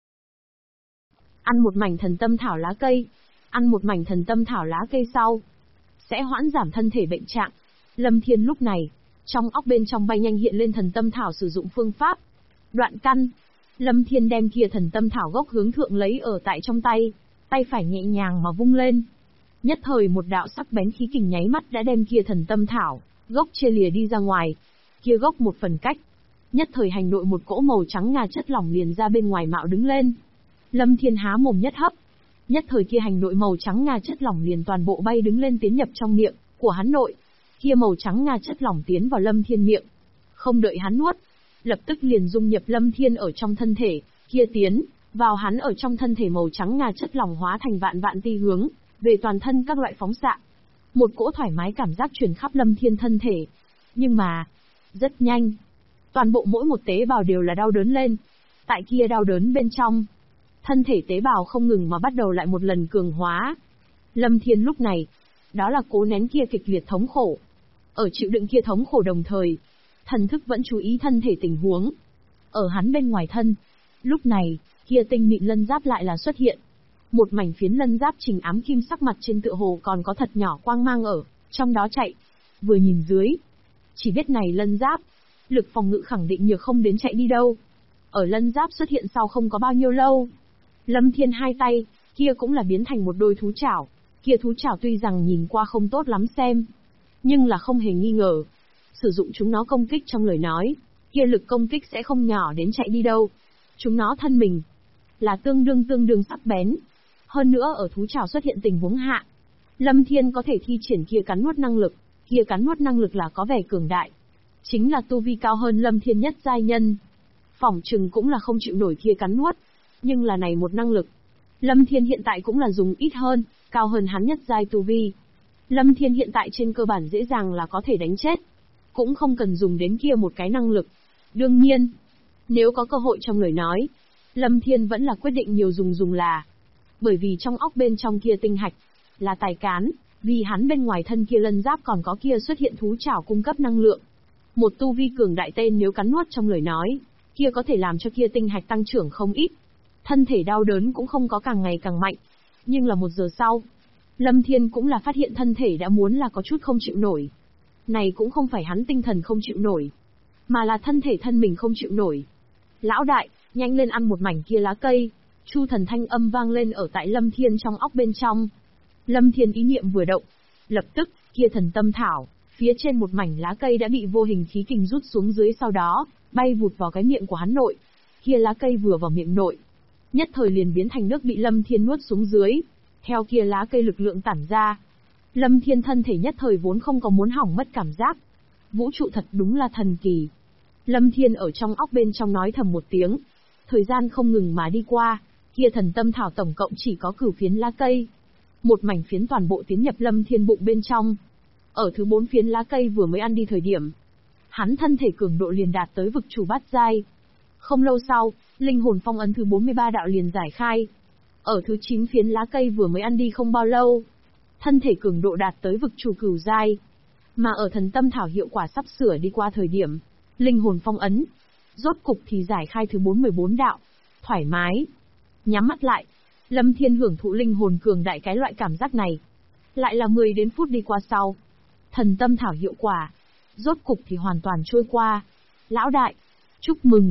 Ăn một mảnh thần tâm thảo lá cây. Ăn một mảnh thần tâm thảo lá cây sau. Sẽ hoãn giảm thân thể bệnh trạng. Lâm Thiên lúc này, trong óc bên trong bay nhanh hiện lên thần tâm thảo sử dụng phương pháp. Đoạn căn. Lâm Thiên đem kia thần tâm thảo gốc hướng thượng lấy ở tại trong tay. Tay phải nhẹ nhàng mà vung lên. Nhất thời một đạo sắc bén khí kình nháy mắt đã đem kia thần tâm thảo, gốc chia lìa đi ra ngoài. Kia gốc một phần cách. Nhất thời hành nội một cỗ màu trắng ngà chất lỏng liền ra bên ngoài mạo đứng lên. Lâm Thiên há mồm nhất hấp. Nhất thời kia hành nội màu trắng ngà chất lỏng liền toàn bộ bay đứng lên tiến nhập trong miệng của hắn nội. Kia màu trắng ngà chất lỏng tiến vào Lâm Thiên miệng. Không đợi hắn nuốt, lập tức liền dung nhập Lâm Thiên ở trong thân thể, kia tiến vào hắn ở trong thân thể màu trắng ngà chất lỏng hóa thành vạn vạn tia hướng về toàn thân các loại phóng xạ. Một cỗ thoải mái cảm giác truyền khắp Lâm Thiên thân thể. Nhưng mà, rất nhanh, toàn bộ mỗi một tế bào đều là đau đớn lên. Tại kia đau đớn bên trong, thân thể tế bào không ngừng mà bắt đầu lại một lần cường hóa. Lâm Thiên lúc này, đó là cố nén kia kịch liệt thống khổ. Ở chịu đựng kia thống khổ đồng thời, thần thức vẫn chú ý thân thể tình huống. Ở hắn bên ngoài thân, lúc này, kia tinh mịn lân giáp lại là xuất hiện. Một mảnh phiến lân giáp trình ám kim sắc mặt trên tựa hồ còn có thật nhỏ quang mang ở trong đó chạy. Vừa nhìn dưới, chỉ biết này lân giáp, lực phòng ngự khẳng định nhược không đến chạy đi đâu. Ở lân giáp xuất hiện sau không có bao nhiêu lâu, Lâm Thiên hai tay, kia cũng là biến thành một đôi thú chảo. Kia thú chảo tuy rằng nhìn qua không tốt lắm xem, nhưng là không hề nghi ngờ. Sử dụng chúng nó công kích trong lời nói, kia lực công kích sẽ không nhỏ đến chạy đi đâu. Chúng nó thân mình, là tương đương sắc bén. Hơn nữa ở thú chảo xuất hiện tình huống hạ, Lâm Thiên có thể thi triển kia cắn nuốt năng lực. Kia cắn nuốt năng lực là có vẻ cường đại. Chính là tu vi cao hơn Lâm Thiên nhất giai nhân. Phỏng chừng cũng là không chịu nổi kia cắn nuốt. Nhưng là này một năng lực, Lâm Thiên hiện tại cũng là dùng ít hơn, cao hơn hắn nhất giai tu vi. Lâm Thiên hiện tại trên cơ bản dễ dàng là có thể đánh chết. Cũng không cần dùng đến kia một cái năng lực. Đương nhiên, nếu có cơ hội trong lời nói, Lâm Thiên vẫn là quyết định nhiều dùng là. Bởi vì trong óc bên trong kia tinh hạch, là tài cán, vì hắn bên ngoài thân kia lân giáp còn có kia xuất hiện thú chảo cung cấp năng lượng. Một tu vi cường đại tên nếu cắn nuốt trong lời nói, kia có thể làm cho kia tinh hạch tăng trưởng không ít. Thân thể đau đớn cũng không có càng ngày càng mạnh. Nhưng là 1 giờ sau, Lâm Thiên cũng là phát hiện thân thể đã muốn là có chút không chịu nổi. Này cũng không phải hắn tinh thần không chịu nổi, mà là thân thể thân mình không chịu nổi. Lão đại, nhanh lên ăn một mảnh kia lá cây. Chu Thần thanh âm vang lên ở tại Lâm Thiên trong óc bên trong. Lâm Thiên ý niệm vừa động, lập tức, kia thần tâm thảo, phía trên một mảnh lá cây đã bị vô hình khí kình rút xuống dưới, sau đó, bay vụt vào cái miệng của hắn nội. Kia lá cây vừa vào miệng nội, nhất thời liền biến thành nước bị Lâm Thiên nuốt xuống dưới. Theo kia lá cây lực lượng tản ra, Lâm Thiên thân thể nhất thời vốn không có muốn hỏng mất cảm giác. Vũ trụ thật đúng là thần kỳ. Lâm Thiên ở trong óc bên trong nói thầm một tiếng. Thời gian không ngừng mà đi qua, kia thần tâm thảo tổng cộng chỉ có cửu phiến lá cây. Một mảnh phiến toàn bộ tiến nhập Lâm Thiên bụng bên trong. Ở thứ 4 phiến lá cây vừa mới ăn đi thời điểm, hắn thân thể cường độ liền đạt tới vực chủ bát giai. Không lâu sau, linh hồn phong ấn thứ 43 đạo liền giải khai. Ở thứ 9 phiến lá cây vừa mới ăn đi không bao lâu, thân thể cường độ đạt tới vực chủ cửu giai. Mà ở thần tâm thảo hiệu quả sắp sửa đi qua thời điểm, linh hồn phong ấn, rốt cục thì giải khai thứ 14 đạo. Thoải mái. Nhắm mắt lại, Lâm Thiên hưởng thụ linh hồn cường đại cái loại cảm giác này. Lại là 10 đến phút đi qua sau. Thần tâm thảo hiệu quả, rốt cục thì hoàn toàn trôi qua. Lão đại, chúc mừng.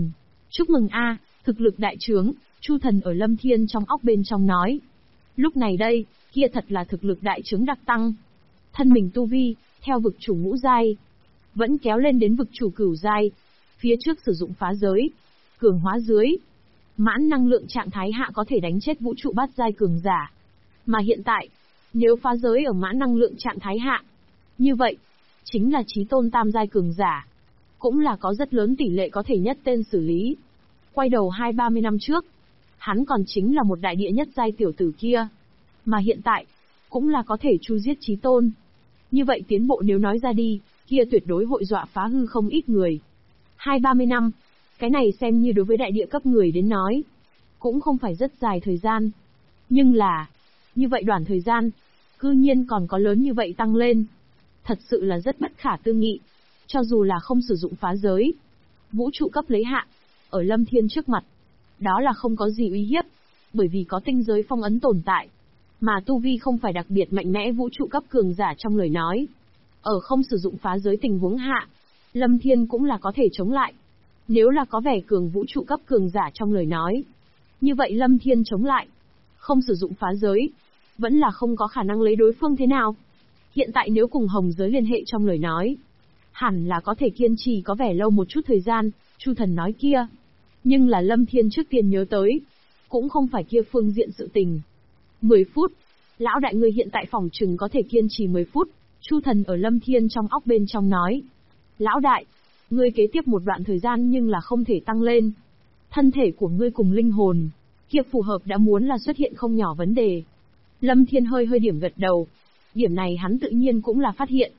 Chúc mừng a, thực lực đại trướng, Chu Thần ở Lâm Thiên trong óc bên trong nói. Lúc này đây, kia thật là thực lực đại trướng đặc tăng. Thân mình tu vi, theo vực chủ ngũ giai, vẫn kéo lên đến vực chủ cửu giai. Phía trước sử dụng phá giới, cường hóa dưới, mãn năng lượng trạng thái hạ có thể đánh chết vũ trụ bát giai cường giả. Mà hiện tại, nếu phá giới ở mãn năng lượng trạng thái hạ, như vậy, chính là chí tôn tam giai cường giả. Cũng là có rất lớn tỷ lệ có thể nhất tên xử lý. Quay đầu 20-30 năm trước, hắn còn chính là một đại địa nhất giai tiểu tử kia. Mà hiện tại, cũng là có thể chu giết chí tôn. Như vậy tiến bộ nếu nói ra đi, kia tuyệt đối hội dọa phá hư không ít người. 20-30 năm, cái này xem như đối với đại địa cấp người đến nói, cũng không phải rất dài thời gian. Nhưng là, như vậy đoạn thời gian, cư nhiên còn có lớn như vậy tăng lên. Thật sự là rất bất khả tư nghị. Cho dù là không sử dụng phá giới, vũ trụ cấp lấy hạ, ở Lâm Thiên trước mặt, đó là không có gì uy hiếp, bởi vì có tinh giới phong ấn tồn tại. Mà tu vi không phải đặc biệt mạnh mẽ vũ trụ cấp cường giả trong lời nói. Ở không sử dụng phá giới tình huống hạ, Lâm Thiên cũng là có thể chống lại. Nếu là có vẻ cường vũ trụ cấp cường giả trong lời nói, như vậy Lâm Thiên chống lại, không sử dụng phá giới, vẫn là không có khả năng lấy đối phương thế nào. Hiện tại nếu cùng hồng giới liên hệ trong lời nói, hẳn là có thể kiên trì có vẻ lâu một chút thời gian, Chu Thần nói kia. Nhưng là Lâm Thiên trước tiên nhớ tới, cũng không phải kia phương diện sự tình. 10 phút, lão đại ngươi hiện tại phòng trừng có thể kiên trì 10 phút, Chu Thần ở Lâm Thiên trong óc bên trong nói. Lão đại, ngươi kế tiếp một đoạn thời gian nhưng là không thể tăng lên. Thân thể của ngươi cùng linh hồn, kia phù hợp đã muốn là xuất hiện không nhỏ vấn đề. Lâm Thiên hơi điểm gật đầu. Điểm này hắn tự nhiên cũng là phát hiện.